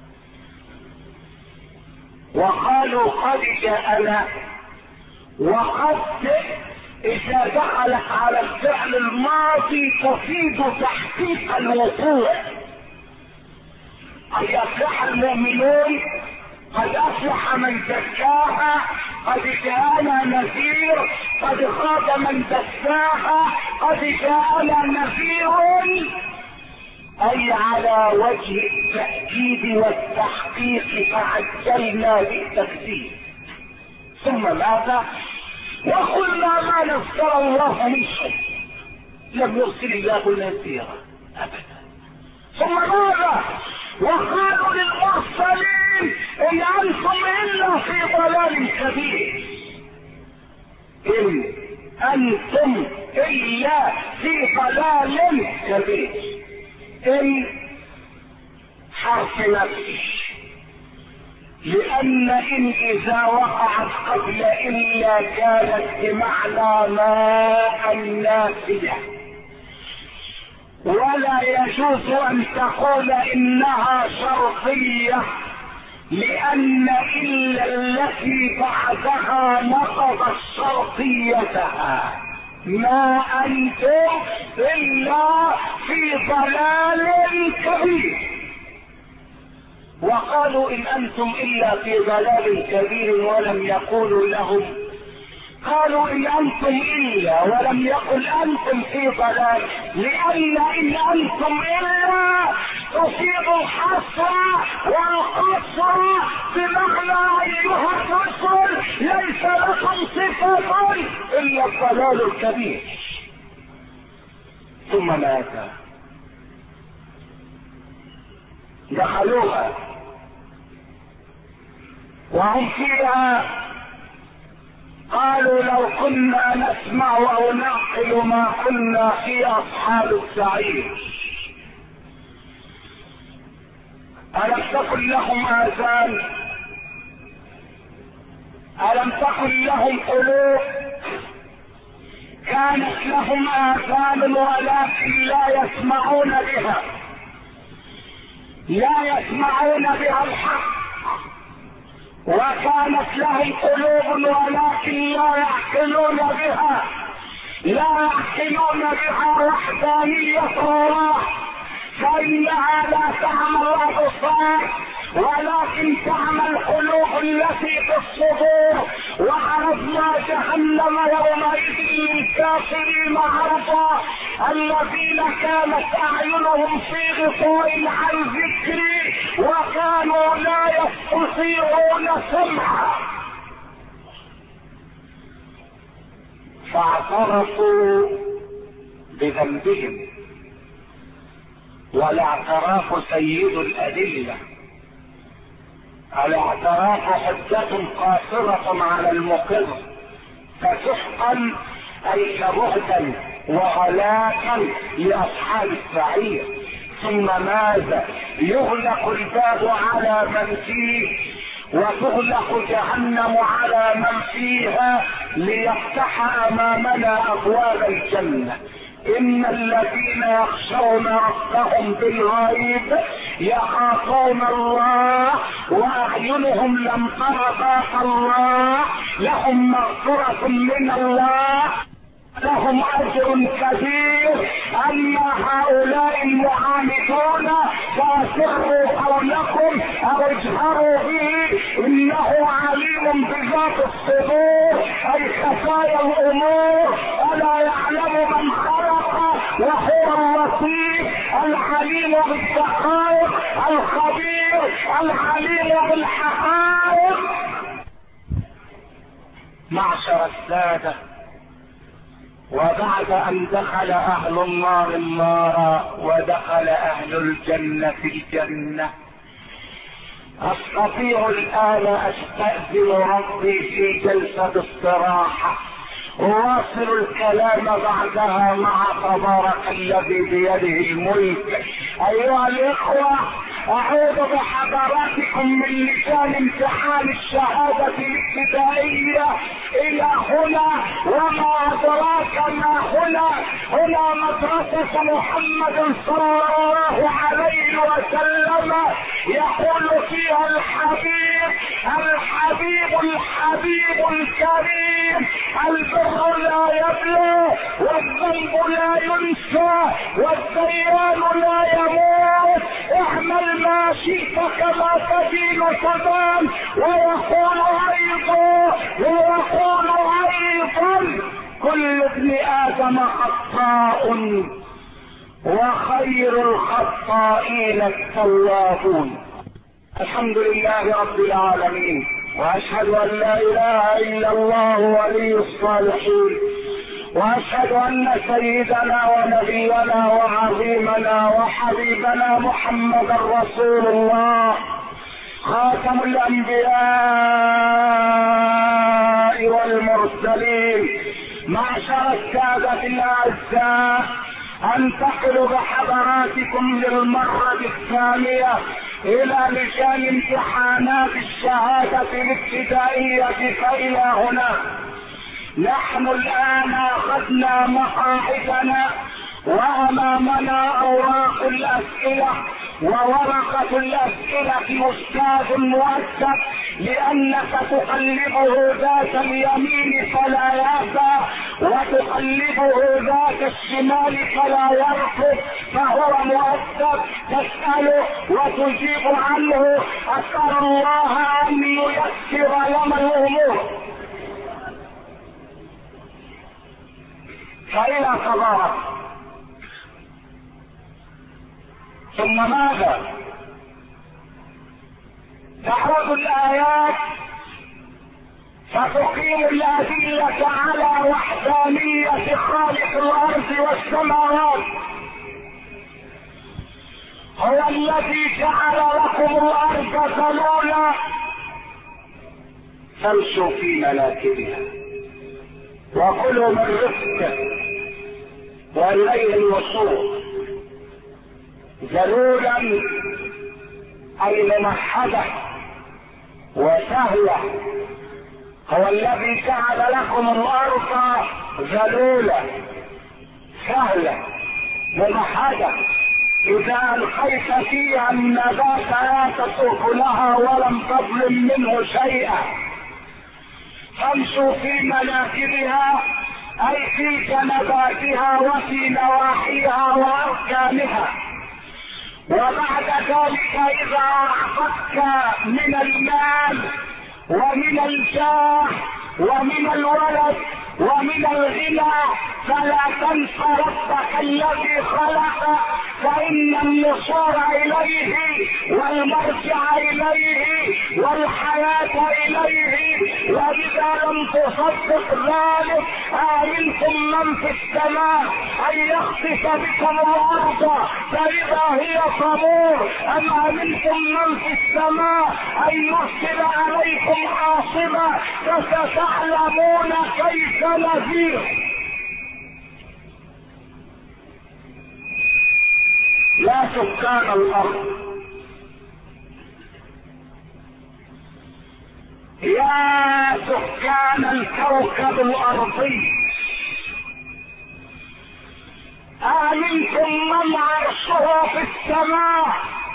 وقالوا قد جاءنا، وقد اذا دخلت على الفعل الماضي تفيد تحقيق الوقوع. قد افلح المؤمنون، قد افلح من زكاها، قد جاءنا نذير، قد خاب من دساها، قد جاءنا نذير، اي على وجه التأكيد والتحقيق فعجلنا بالتكذيب. ثم ماذا؟ وقلنا ما نزل الله من شيء، لم يرسل الله نذيرا ابدا. ثم ماذا؟ وقالوا للمرسلين ان انتم الا في ضلال كبير. ان انتم الا في ضلال كبير. ان حرف نفي، لأن إن إذا وقعت قبل إلا كانت بمعنى ما النافية، ولا يجوز أن تقول إنها شرطية، لأن إلا التي بعدها نقضت شرطيتها. ما أنتم إلا في ضلال كبير. وقالوا إن أنتم إلا في ضلال كبير ولم يقولوا لهم، قالوا إن أنتم إلا ولم يقل أنتم في ضلال، لأن إن أنتم إلا تصيب الحصر والقصر، بمعنى أيها الرسل ليس لكم صفة إلا الضلال الكبير. ثم ماذا؟ دخلوها وهم فيها قالوا لو كنا نسمع او نعقل ما كنا في اصحاب السعير. الم تكن لهم اذان؟ الم تكن لهم قلوب؟ كانت لهم اذان ولكن لا يسمعون بها، لا يسمعون بها الحق. وكانت لهم قلوب ولكن لا يعقلون بها، لا يعقلون بها وحدانية الله، فإنها لا تعمل الأبصار ولكن تعمل القلوب التي في الصدور. وعرضنا جهنم يومئذ للكافرين عرضا، الذين كانت أعينهم في غطاء عن ذكري وكانوا لا يستطيعون سمعا. فاعترفوا بذنبهم، والاعتراف سيد الأدلة. الاعتراف حجة قاصرة على المقر، فسحقا أي كبهتا وهلاكا لأصحاب السعير. ثم ماذا؟ يغلق الباب على من فيه، وتغلق جهنم على من فيها، ليفتح أمامنا أبواب الجنة. إن الذين يخشون ربهم بالغيب يخافون الله، وأعينهم لم تر ذات الله، لهم مغفرة من الله، لهم أجر كبير. أما هؤلاء المعاندون فأسروا قولكم أو اجهروا به، إنه عليم بذات الصدور، أي خفايا الأمور. ألا يعلم من خلق وهو اللطيف العليم بالدقائق، الخبير العليم بالحقائق. معشر السادة، وبعد ان دخل اهل النار النار ودخل اهل الجنة الجنة، استطيع الان استأذن ربي في جلسة استراحة، واصل الكلام بعدها مع تبارك الذي بيده الملك. ايها الاخوة، اعود بحضراتكم من لسان امتحان الشهادة الابتدائية الى هنا، وما ادراك ما هنا. هنا مدرسة محمد صلى الله عليه وسلم، يقول فيها الحبيب الحبيب الحبيب الكريم: البر لا يبلى، والذنب لا ينسى، والديان لا يموت، اعمل ما شئت كما تدين تدان. ويقول ايضا ويقول ايضا كل ابن ادم خطاء، وخير الخطائين التوابون. الحمد لله رب العالمين، واشهد ان لا اله الا الله ولي الصالحين، واشهد ان سيدنا ونبينا وعظيمنا وحبيبنا محمد رسول الله، خاتم الانبياء والمرسلين. معشر السادة الاعزاء، انتقل بحضراتكم للمرة الثانية الى لجان امتحانات الشهادة الابتدائية فإلى هنا. نحن الآن أخذنا مقاعدنا وأمامنا أوراق الأسئلة وورقة الأسئلة أستاذ مؤدب، لأنك تقلبه ذات اليمين فلا يأبى وتقلبه ذات الشمال فلا يرفض، فهو مؤدب. تسأله وتجيب عنه. أسأل الله أن ييسر لنا الأمور. فإلى تبارك. ثم ماذا؟ تعود الآيات فتقيم الأدلة على وحدانية خالق الأرض والسماوات. هو الذي جعل لكم الأرض ذلولا فامشوا في مناكبها وكلوا من رزقه وإليه الوصول. ذلولا أي ممهدة وسهلة. هو الذي جعل لكم الأرض ذلولا سهلة ممهدة، إذا ألقيت فيها النبات لا تأكلها ولم تظلم منه شيئا. فامشوا في مناكبها أي في جنباتها وفي نواحيها وأركانها. وبعد ذلك إذا أعطتك من المال ومن الجاه ومن الولد ومن الغنى فلا تنس ربك الذي خلق، فإن النصور إليه والمرجع إليه والحياة إليه. وإذا لم تصدق ذلك آمنتم من في السماء أن يخسف بكم الأرض فإذا هي تمور، أم آمنتم من في السماء أن يرسل عليكم حاصبا فستعلمون كيف نذير. يا سكان الأرض، يا سكان الكوكب الأرضي، آمنتم من عرشه في السماء،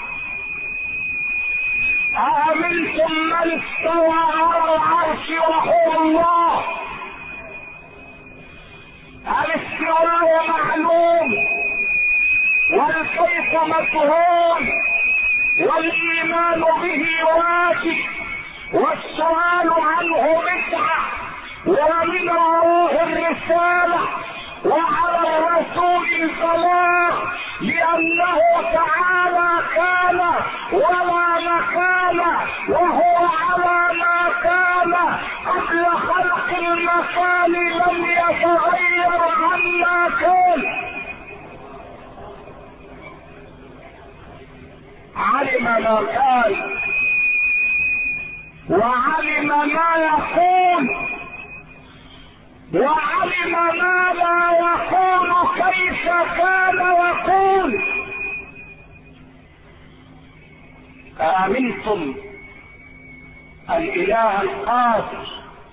آمنتم من استوى على العرش وهو الله. الاستواء معلوم والكيف مجهول والايمان به واجب والسؤال عنه بدعة، ومن روح الرسالة وعلى الرسول البلاغ، لأنه تعالى كان ولا مكان وهو على ما كان قبل خلق المكان لم يتغير عما كان. علم ما كان وعلم ما يكون وعلم ما لا يكون كيف كان يكون. آمنتم الإله القادر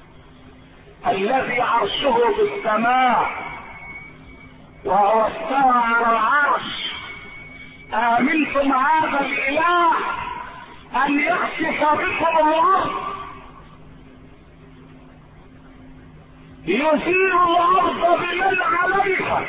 الذي عرشه بالسماء وهو استوى على العرش، آمنتم هذا الإله أن يخسف بكم الأرض، يزيل الأرض بمن عليها،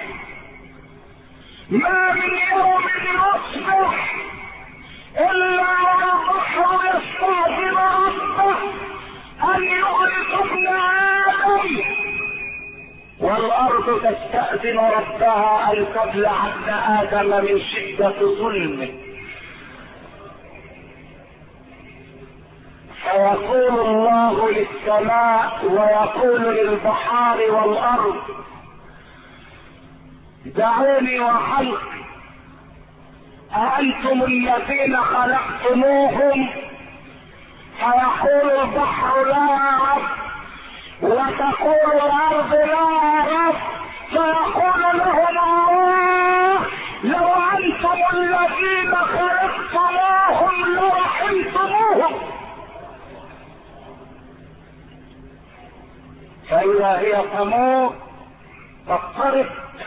ما من يوم يصبح إلا والبحر يستأذن ربه أن يغرق ابن آدم، والأرض تستأذن ربها أن تبلع ابن آدم من شدة ظلمه. فيقول الله للسماء ويقول للبحار والأرض دعوني وخلق، أأنتم الذين خلقتموهم؟ فيقول البحر لا يا رب، وتقول الأرض لا يا رب، فيقول لهم الله لو أنتم الذين خلقتموهم فإذا هي تموت تضطرب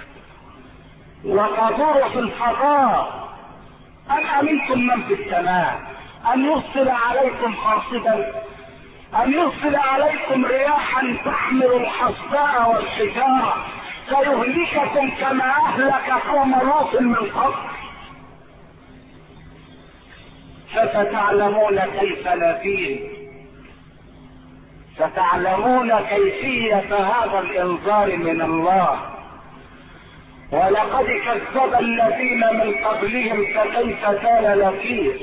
وتدور في الفضاء. أم أمنتم من في السماء أن يرسل عليكم حاصبا، أن يرسل عليكم رياحا تحمل الحصباء والحجارة فيهلككم كما أهلك قوم لوط من قبل. فستعلمون كيف نذير، ستعلمون كيفية هذا الإنذار من الله. ولقد كذب الذين من قبلهم فكيف كان نكير،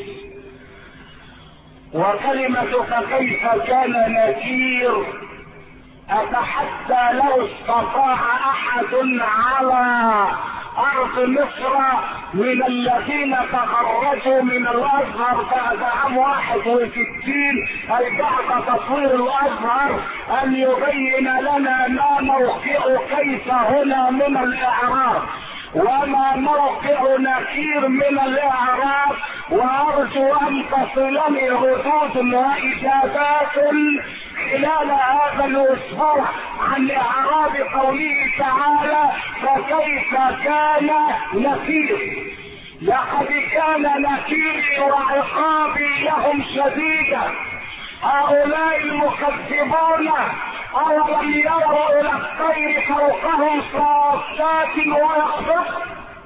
وكلمة كيف كان نكير أتحدى لو استطاع أحد على أرض مصر من الذين تخرجوا من الأزهر بعد عام واحد وستين أي بعد تطوير الأزهر أن يبين لنا ما موقع كيف هنا من الإعراب وما موقع نكير من الإعراب. وأرجو أن تصلني ردود وإجابات خلال هذا الأسبوع عن إعراب قوله تعالى فكيف كان نكير. لقد كان نكيري وعقابي لهم شديدا. هؤلاء المكذبون أولم يروا إلى الطير فوقهم صافات ويقبض.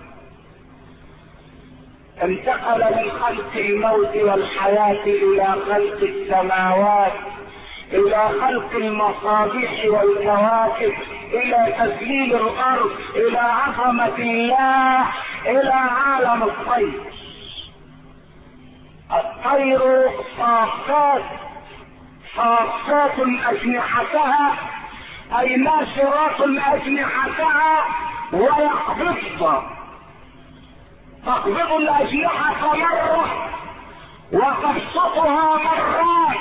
انتقل من خلق الموت والحياة إلى خلق السماوات، إلى خلق المصابيح والكواكب، إلى تذليل الأرض، إلى عظمة الله، إلى عالم الطير. الطير صافات صافات أجنحتها أي ناشرات أجنحتها ويقبضن، تقبض الأجنحة مرة وتبسطها مرات.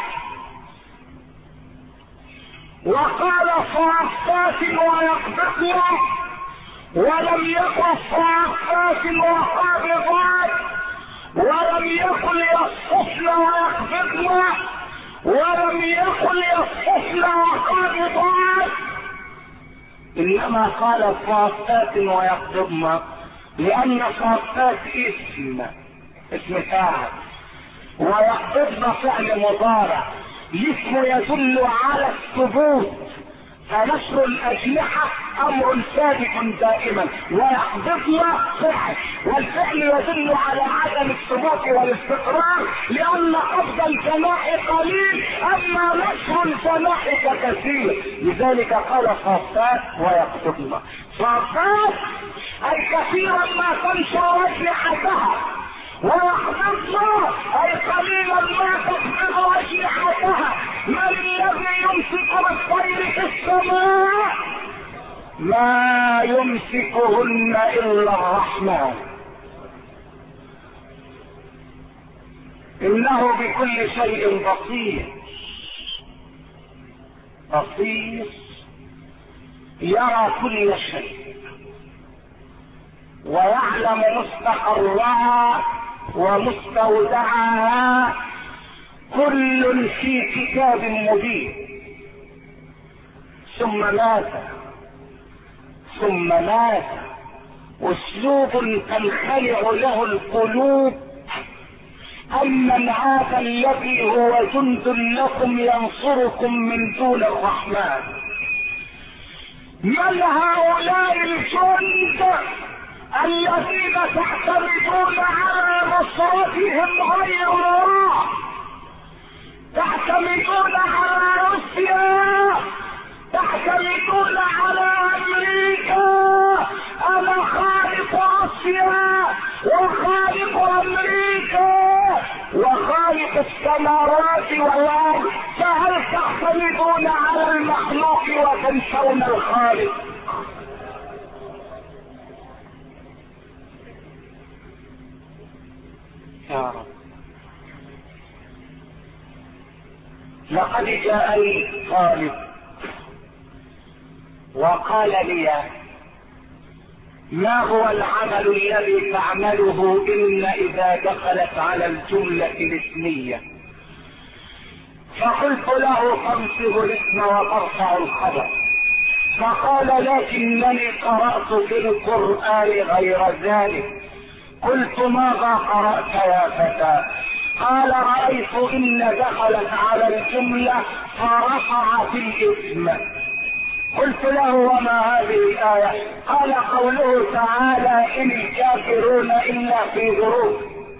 وقال صافات ويقبضن ولم يقل صافات وقابضات، ولم يقل يصفن ويقبضن، ولم يقل يصفن وقابضات، انما قال صافات ويقبضن لان صافات اسم اسم فاعل ويقبضن فعل مضارع. الاسم يدل على الثبوت، فنشر الاجنحة امر ثابت دائما، ويقبضن فعل، والفعل يدل على عدم الثبوت والاستقرار لان قبض الجناح قليل اما نشر الجناح كثير. لذلك قال صافات ويقبضن. صافات اي كثيرا ما تنشر اجنحتها، ويقبضن اي قليلا ما تقبض اجنحتها. من الذي يمسك الطير في السماء؟ ما يمسكهن الا الرحمن، انه بكل شيء بصير. بصير يرى كل شيء ويعلم مستقرها ومستودعها، كل في كتاب مبين. ثم مات ثم مات اسلوب تنخلع له القلوب. اما العاد الذي هو جند لكم ينصركم من دون الرحمن. من هؤلاء الجند الذين تعتمدون على نصرتهم غير الله؟ تعتمدون على روسيا، تعتمدون على امريكا. انا خالق اسيا وخالق امريكا وخالق السماوات والارض، فهل تعتمدون على المخلوق وتنسون الخالق؟ يا رب، لقد جاءني طالب وقال لي ما هو العمل الذي تعمله إن إذا دخلت على الجملة الاسمية؟ فقلت له تنصب الاسم وترفع الخبر. فقال لكنني قرأت في القرآن غير ذلك. قلت ماذا قرأت يا فتى؟ قال رأيت إن دخلت على الجملة فرفعت الاسم. قلت له وما هذه الآية؟ قال قوله تعالى إن الكافرون إلا في غرور.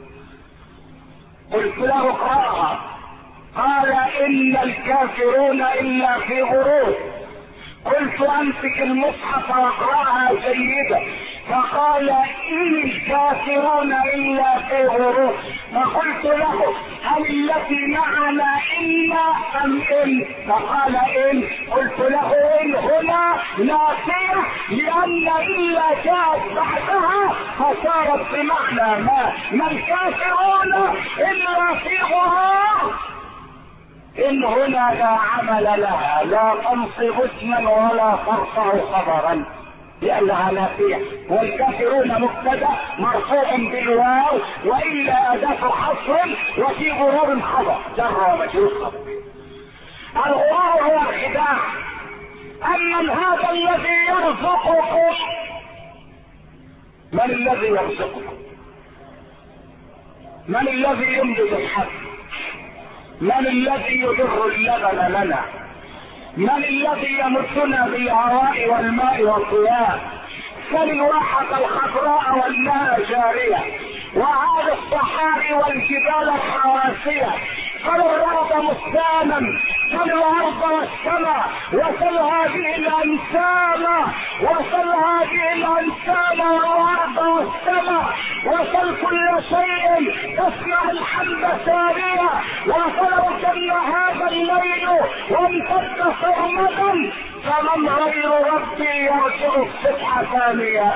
قلت له اقرأها. قال إن الكافرون إلا في غرور. قلت امسك المصحف واقرأها جيدا. فقال إن الكافرون إلا في غرور. فقلت له هل التي معنا إنا أم إن؟ فقال إن. قلت له إن هنا نافية لأن إلا جاءت بعدها فصارت بمعنى ما. ما الكافرون إلا في غرور. إن هنا لا عمل لها، لا تنصب اسما ولا ترفع خبرا لأنها نافية. والكافرون مبتدا مرفوع بالواو وإلا أداة حصر وفي غرور خبر جر ومجرور. الغرور هو الخداع. أما هذا الذي يرزقكم، من الذي يرزقكم؟ من الذي ينبت الحب؟ من الذي يضر اللبن لنا؟ من الذي يمدنا بالهواء والماء والضياء؟ فالواحة الخضراء والماء جارية، وهذا الصحاري والجبال الحواسية، فالأرض مستانا، فالأرض والسماء، وسل هذه الأنسان، وسل هذه الأنسان والأرض والسماء، وسل كل شيء تسمع الحمد سارية، وسل جل هذا الليل وامتد صرمدا، فمن غير ربي يرجع الصبح ثانية؟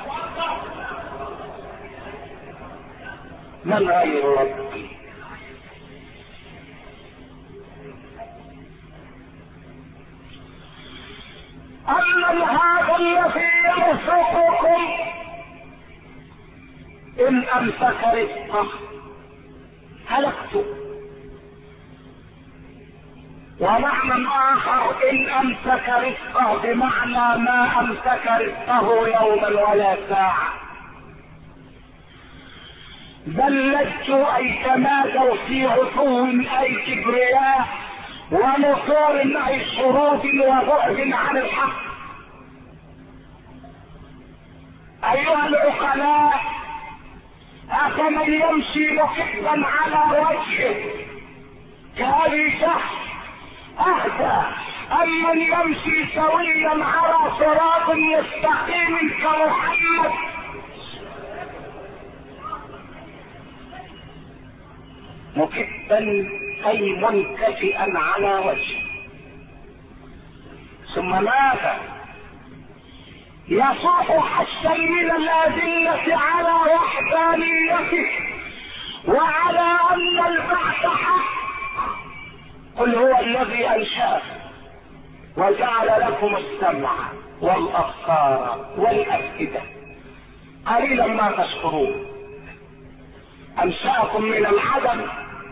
من غير ربي؟ أمن هذا الذي يرزقكم إن أمسك رزقه؟ هلكت. ومعنى آخر إن أمسك رزقه بمعنى ما أمسك رزقه يوما ولا ساعة. بل لجوا أي تمادوا في عتو أي كبرياء ونفور أي شرود وبعد عن الحق. أيها العقلاء، أفمن يمشي مكبا على وجهه كأبي شخص أهدى أم من يمشي سويا على صراط مستقيم كمحمد؟ مكبا أي منكفئا على وجهه. ثم ماذا؟ يصح حشا من الأدلة على وحدانيته وعلى أن البعث حق. قل هو الذي أنشأ وجعل لكم السمع والأبصار والأفئدة قليلا ما تشكرون. أنشأكم من العدم،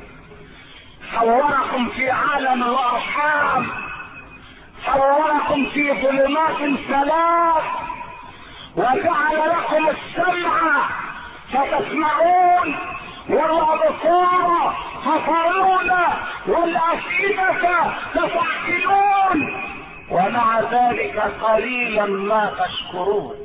صوركم في عالم الأرحام، صوركم في ظلمات ثلاث، وجعل لكم السمع فتسمعون والأبصار تفعلون والأفئدة تفعلون، ومع ذلك قليلا ما تشكرون.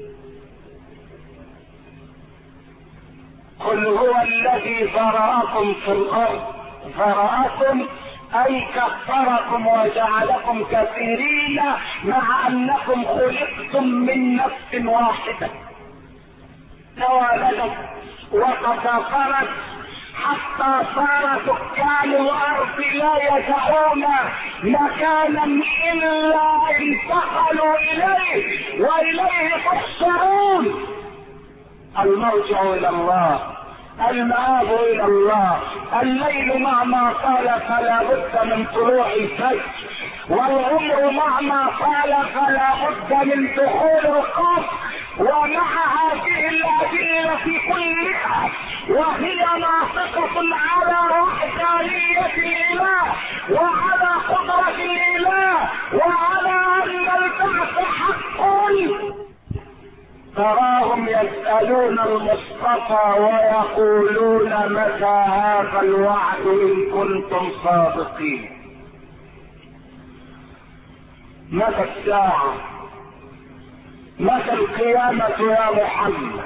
قل هو الذي ذرأكم في الأرض، ذرأكم أي كثركم وجعلكم كثيرين مع أنكم خلقتم من نفس واحدة توالدت وتكاثرت حتى صار سكان الأرض لا يدعون مكانا إلا انتقلوا إليه وإليه تحشرون. المرجع إلى الله، المآب الى الله. الليل مهما طال فلا بد من طلوع الفجر، والعمر مهما طال فلا بد من دخول القبر. ومع هذه الأدلة كلها وهي ناطقة على وحدانية الإله وعلى قدرة الإله وعلى أن البعث حق، تراهم يسألون المصطفى ويقولون متى هذا الوعد إن كنتم صادقين. متى الساعة؟ متى القيامة يا محمد؟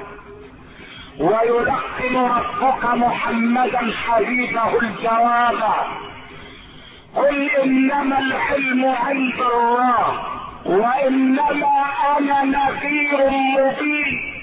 ويلقن ربك محمدا حبيبه الجواب: قل انما العلم عند الله وانما انا نذير مبين.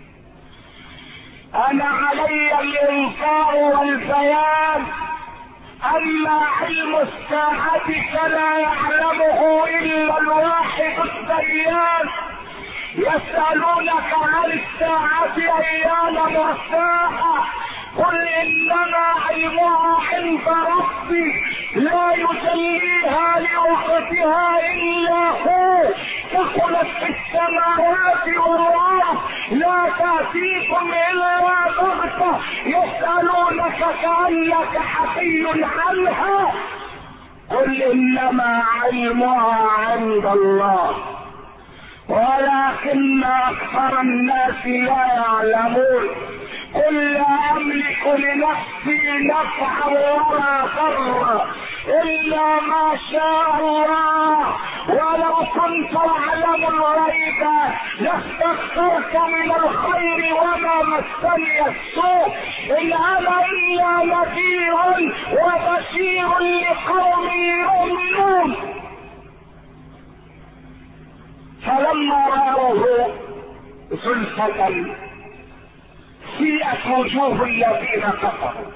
انا علي الانذار والبيان، اما علم الساعة فلا يعلمه الا الواحد الديان. يسألونك عن الساعة ايان مرساها، قل انما علمها عند ربي لا يجليها لوقتها الا هو، ثقلت في السماوات والارض لا تأتيكم الا بغتة، يسألونك كأنك حفي عنها، قل انما علمها عند الله ولكن اكثر الناس لا يعلمون. قل لا املك لنفسي نفعا ولا ضرا الا ما شاء الله، ولو كنت اعلم الغيب لاستكثرت من الخير وما مسني السوء، ان انا الا نذير وبشير لقوم يؤمنون. فلما رأوه زلفة سيئت وجوه الذين كفروا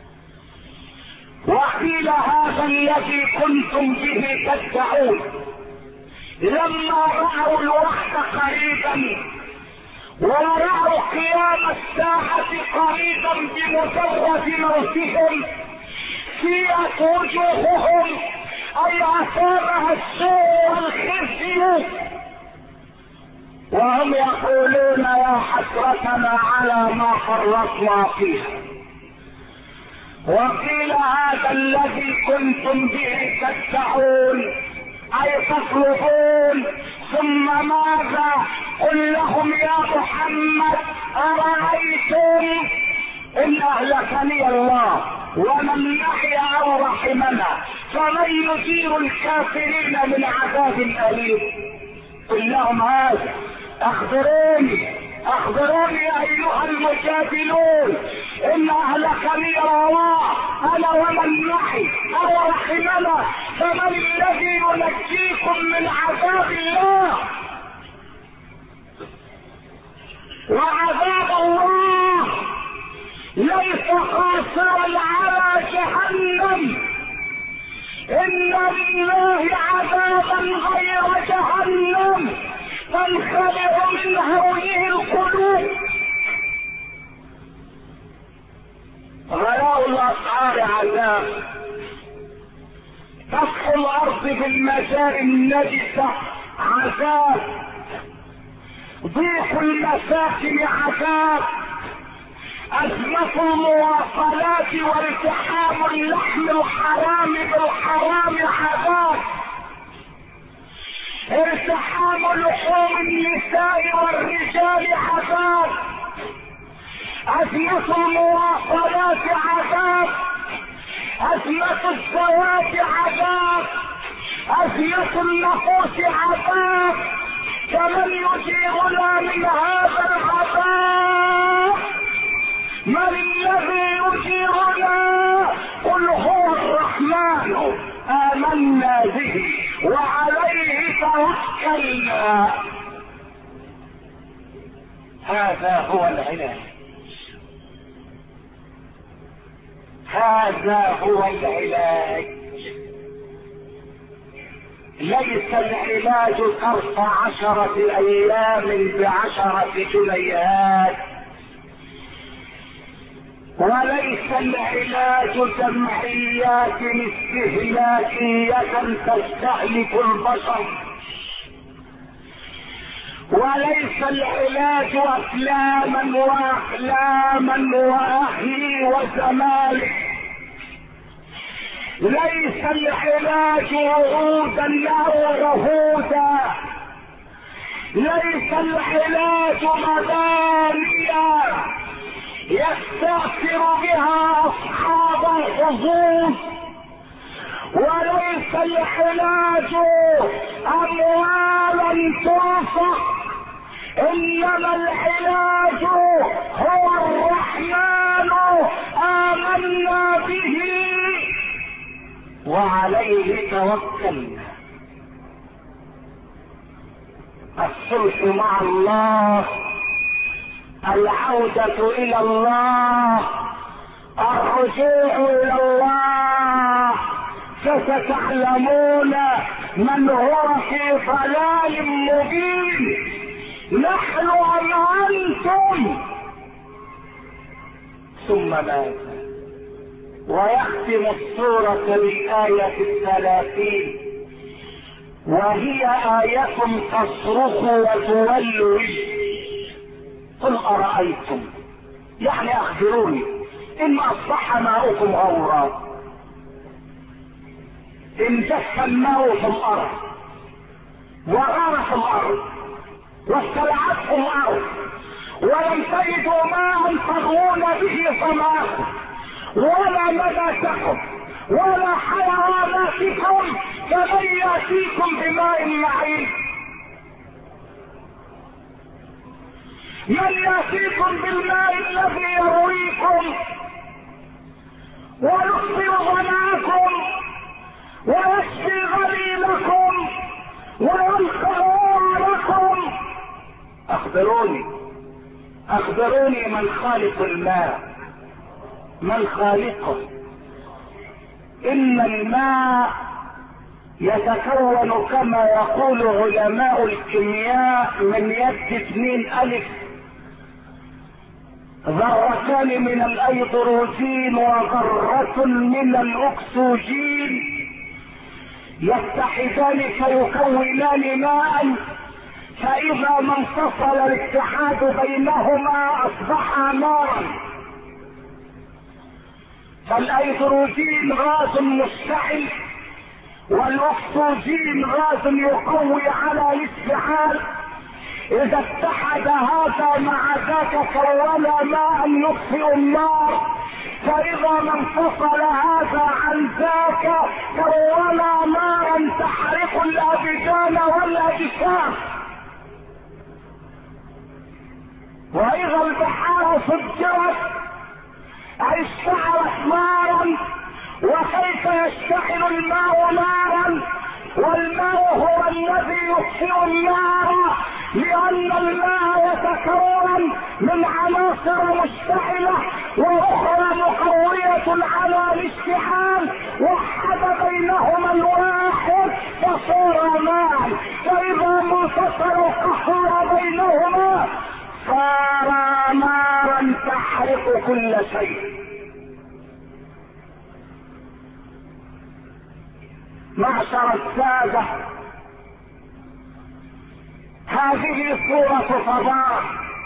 وقيل هذا الذي كنتم به تدعون. لما رأوا الوقت قريبا ورأوا قيام الساعة قريبا بمجرد موتهم سيئت وجوههم، اي اصابها السوء والخزي، وهم يقولون يا حسرتنا على ما فرطنا فيها. وقيل هذا الذي كنتم به تدعون اي تطلبون، ثم ماذا؟ قل لهم يا محمد ارايتم ان اهلكني الله ومن نحيا او رحمنا فمن يجير الكافرين من عذاب اليم. قل لهم هذا، اخبروني اخبروني ايها المجادلون ان اهلكني الله انا ومن معي او رحمنا فمن الذي ينجيكم من عذاب الله؟ وعذاب الله ليس قاصرا على جهنم، ان لله عذابا غير جهنم تنخلع من هوله القلوب. غلاء الاسعار عذاب، فتح الارض بالمجاري النجسة عذاب، ضيق المساكن عذاب، أزمة المواصلات والتحام اللحم الحرام بالحرام عذاب، ارتحام لحوم النساء والرجال عذاب، أزمة المواصلات عذاب، أزمة الزواج عذاب، أزمة النفوس عذاب. فمن يجيرنا من هذا العذاب؟ من الذي يجيرنا؟ قل هو الرحمن آمنا به وعليه توكلنا. هذا هو العلاج، هذا هو العلاج. ليس العلاج صرف عشرة ايام بعشرة جنيهات، وليس العلاج جمعيات استهلاكية تستهلك البشر، وليس العلاج افلاما واحلاما واهي وزمالك، ليس العلاج وعودا او عهودا، ليس العلاج مبانيا يستأثر بها اصحاب الحظوظ، وليس العلاج اموالا تنفق، انما العلاج هو الرحمن آمنا به وعليه توكلنا. الصلح مع الله، العودة الى الله، الرجوع الى الله، فستعلمون من هو في ضلال مبين، نحن ام انتم. ثم ماذا؟ ويختم السورة بالآية الثلاثين، وهي آية تصرخ وتولج. قل أرأيتم، يعني أخبروني، إن أصبح ماؤكم غورا، إن جف الماء في الأرض وغارت الأرض واستلعته الأرض ولم تجدوا ماء تغوون به ظماءكم ولا نباتكم ولا حيواناتكم، فمن يأتيكم بماء معين؟ من يأتيكم بالماء الذي يرويكم ويخبر ظماءكم ويشفي غليلكم وينقذ لكم؟ اخبروني اخبروني من خالق الماء، من خالقه؟ ان الماء يتكون كما يقول علماء الكيمياء من يد اثنين الف، ذرتان من الايدروجين وذرة من الاكسجين يتحدان فيكونان ماء، فاذا ما انفصل الاتحاد بينهما اصبحا نارا. فالايدروجين غاز مشتعل والاكسجين غاز يقوي على الاشتعال، اذا اتحد هذا مع ذاك كونا ماء يطفئ النار، فاذا ما انفصل هذا عن ذاك كونا نارا تحرق الابدان والاجسام. واذا البحار فجرت اي اشتعلت نارا، وكيف يشتعل الماء نارا والماء هو الذي يطفئ النار؟ لان الماء يتكون من عناصر مشتعلة واخرى مقوية على الاشتعال، وحد بينهما الواحد فصار ماء، فاذا انفصل القهر بينهما صار نارا تحرق كل شيء. معشر السادة، هذه سورة فضاء،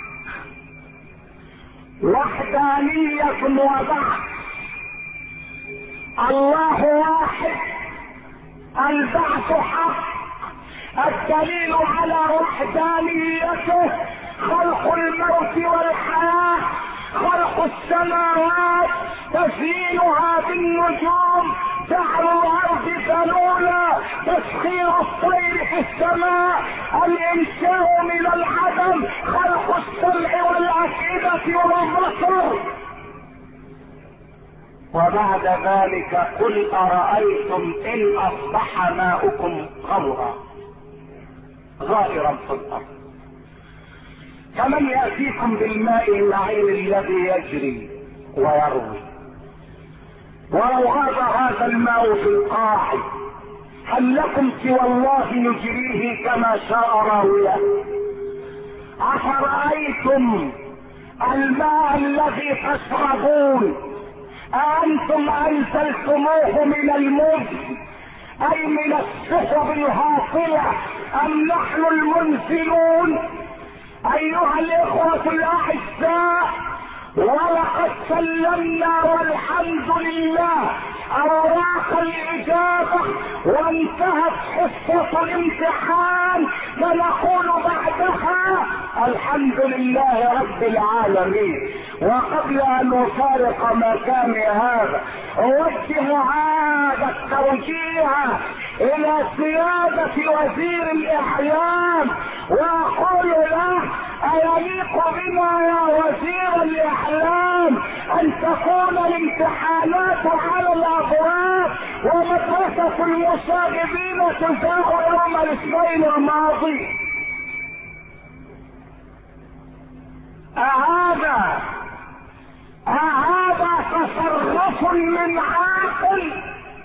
وحدانية وبعث. الله واحد، البعث حق. الدليل على وحدانيته خلق الموت والحياة، خلق السماوات، تزيينها بالنجوم، جعل الارض ذلولا، تسخير الطير في السماء، الانشاء من العدم، خلق السمع والافئدة والبصر. وبعد ذلك قل ارايتم ان اصبح ماؤكم غورا، غائرا في الارض، فمن ياتيكم بالماء المعين الذي يجري ويروي؟ ولو غاب هذا الماء في القاع هل لكم سوى الله يجريه كما شاء راويه؟ افرايتم الماء الذي تشربون أأنتم أنزلتموه من المزن أي من السحب الهاطلة أم نحن المنزلون؟ أيها الإخوة الأعزاء، ولقد سلمنا والحمد لله أوراق الإجابة وانتهت حصة الامتحان، فنقول بعدها الحمد لله رب العالمين. وقبل أن أفارق مكاني هذا أوجه هذا التوجيه إلى سيادة وزير الإعلام وأقول له: أيليق بنا يا وزير الإعلام أن تكون الامتحانات على الأبواب ومدرسة المشاغبين تذاع يوم الاثنين الماضي؟ أهذا أهذا تصرف من عاقل؟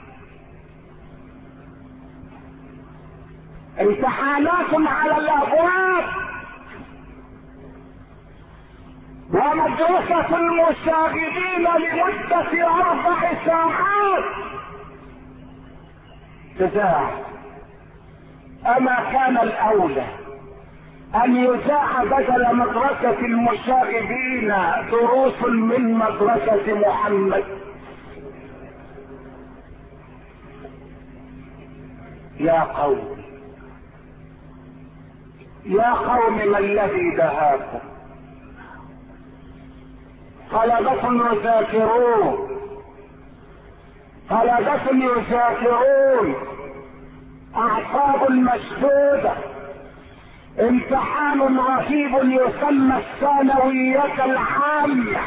امتحانات على الأبواب ومدرسة المشاغبين لمدة أربع ساعات تذاع. أما كان الأولى أن يذاع بدل مدرسة المشاغبين دروس من مدرسة محمد؟ يا قوم يا قوم ما الذي دهاكم؟ طلبة يذاكرون طلبة يذاكرون أعصاب مشدودة، امتحان رهيب يسمى الثانوية العامة،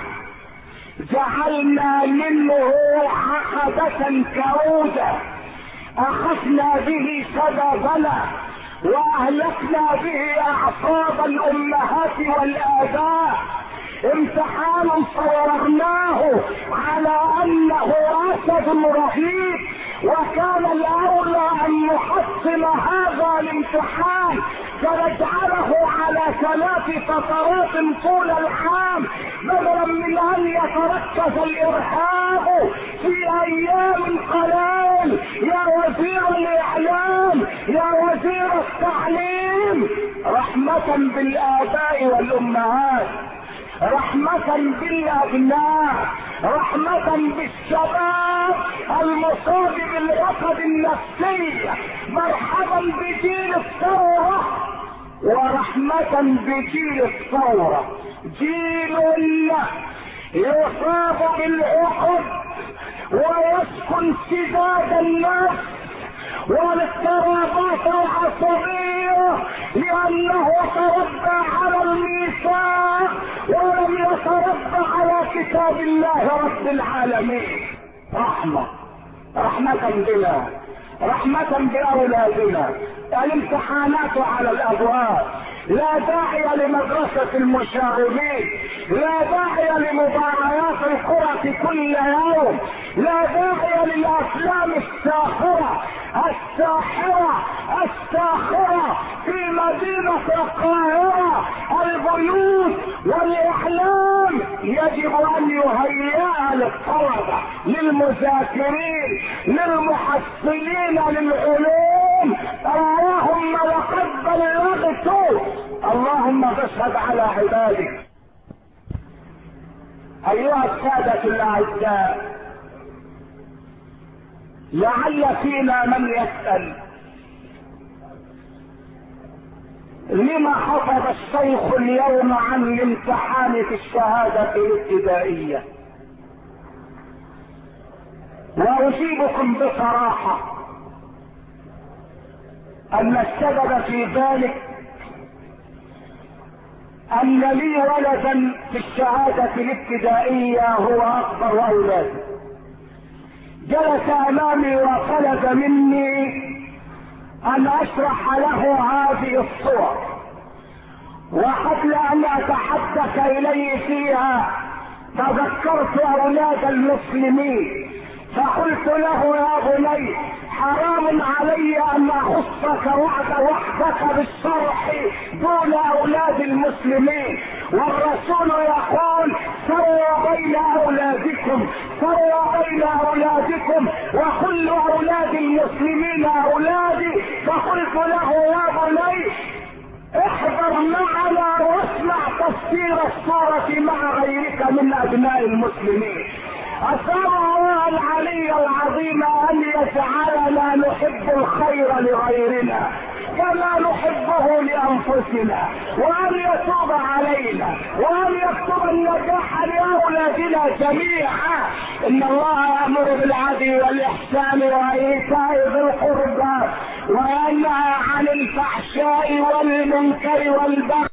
جعلنا منه عقبة كعودة أخذنا به سببنا وأهلكنا به أعصاب الأمهات والآباء. امتحان صورناه على أنه أسد رهيب، وكان الأولى أن نحصل هذا الامتحان فنجعله على ثلاث فترات طول العام، بدلا من أن يتركز الإرهاب في أيام قليل. يا وزير الإعلام، يا وزير التعليم، رحمة بالآباء والأمهات، رحمة بالأبناء، رحمة بالشباب المصاب بالرفض النفسي، مرحبا بجيل الثورة ورحمة بجيل الثورة، جيل يصاب بالعقد ويسكن سداد النفس والاضطرابات العصبية لأنه تربى على الميثاق ولم يتربى على كتاب الله رب العالمين. رحمة رحمة بنا، رحمة بأولادنا. الامتحانات على الأبواب، لا داعي لمدرسة المشاغبين، لا داعي لمباريات الكرة كل يوم، لا داعي للأفلام الساخرة الساحرة الساخرة في مدينة القاهرة. البيوت والإعلام يجب أن يهيئ للطلبة، للمذاكرين، للمحصلين للعلوم. اللهم لقد بلغت، اللهم فاشهد على عبادك. أيها السادة الأعزاء، لعل فينا من يسأل: لما حفظ الشيخ اليوم عن الامتحان في الشهادة الابتدائية؟ وأجيبكم بصراحة أن السبب في ذلك أن لي ولدا في الشهادة الابتدائية هو أكبر أولادي، جلس أمامي وطلب مني أن أشرح له هذه الصور، وقبل أن أتحدث إليه فيها تذكرت أولاد المسلمين فقلت له: يا بني، حرام علي أن أخصك وحدك بالشرح دون اولاد المسلمين، والرسول يقول سووا بين اولادكم سووا بين اولادكم وكل اولاد المسلمين اولادي. فقلت له يا بني احضر معنا واسمع تفسير السورة مع غيرك من ابناء المسلمين. أسأل الله العلي العظيم أن يجعلنا نحب الخير لغيرنا كما نحبه لأنفسنا، وأن يتوب علينا، وأن يكتب النجاح لأولادنا جميعا. إن الله يأمر بالعدل والإحسان وإيتاء ذي القربى وينهى عن الفحشاء والمنكر والبغي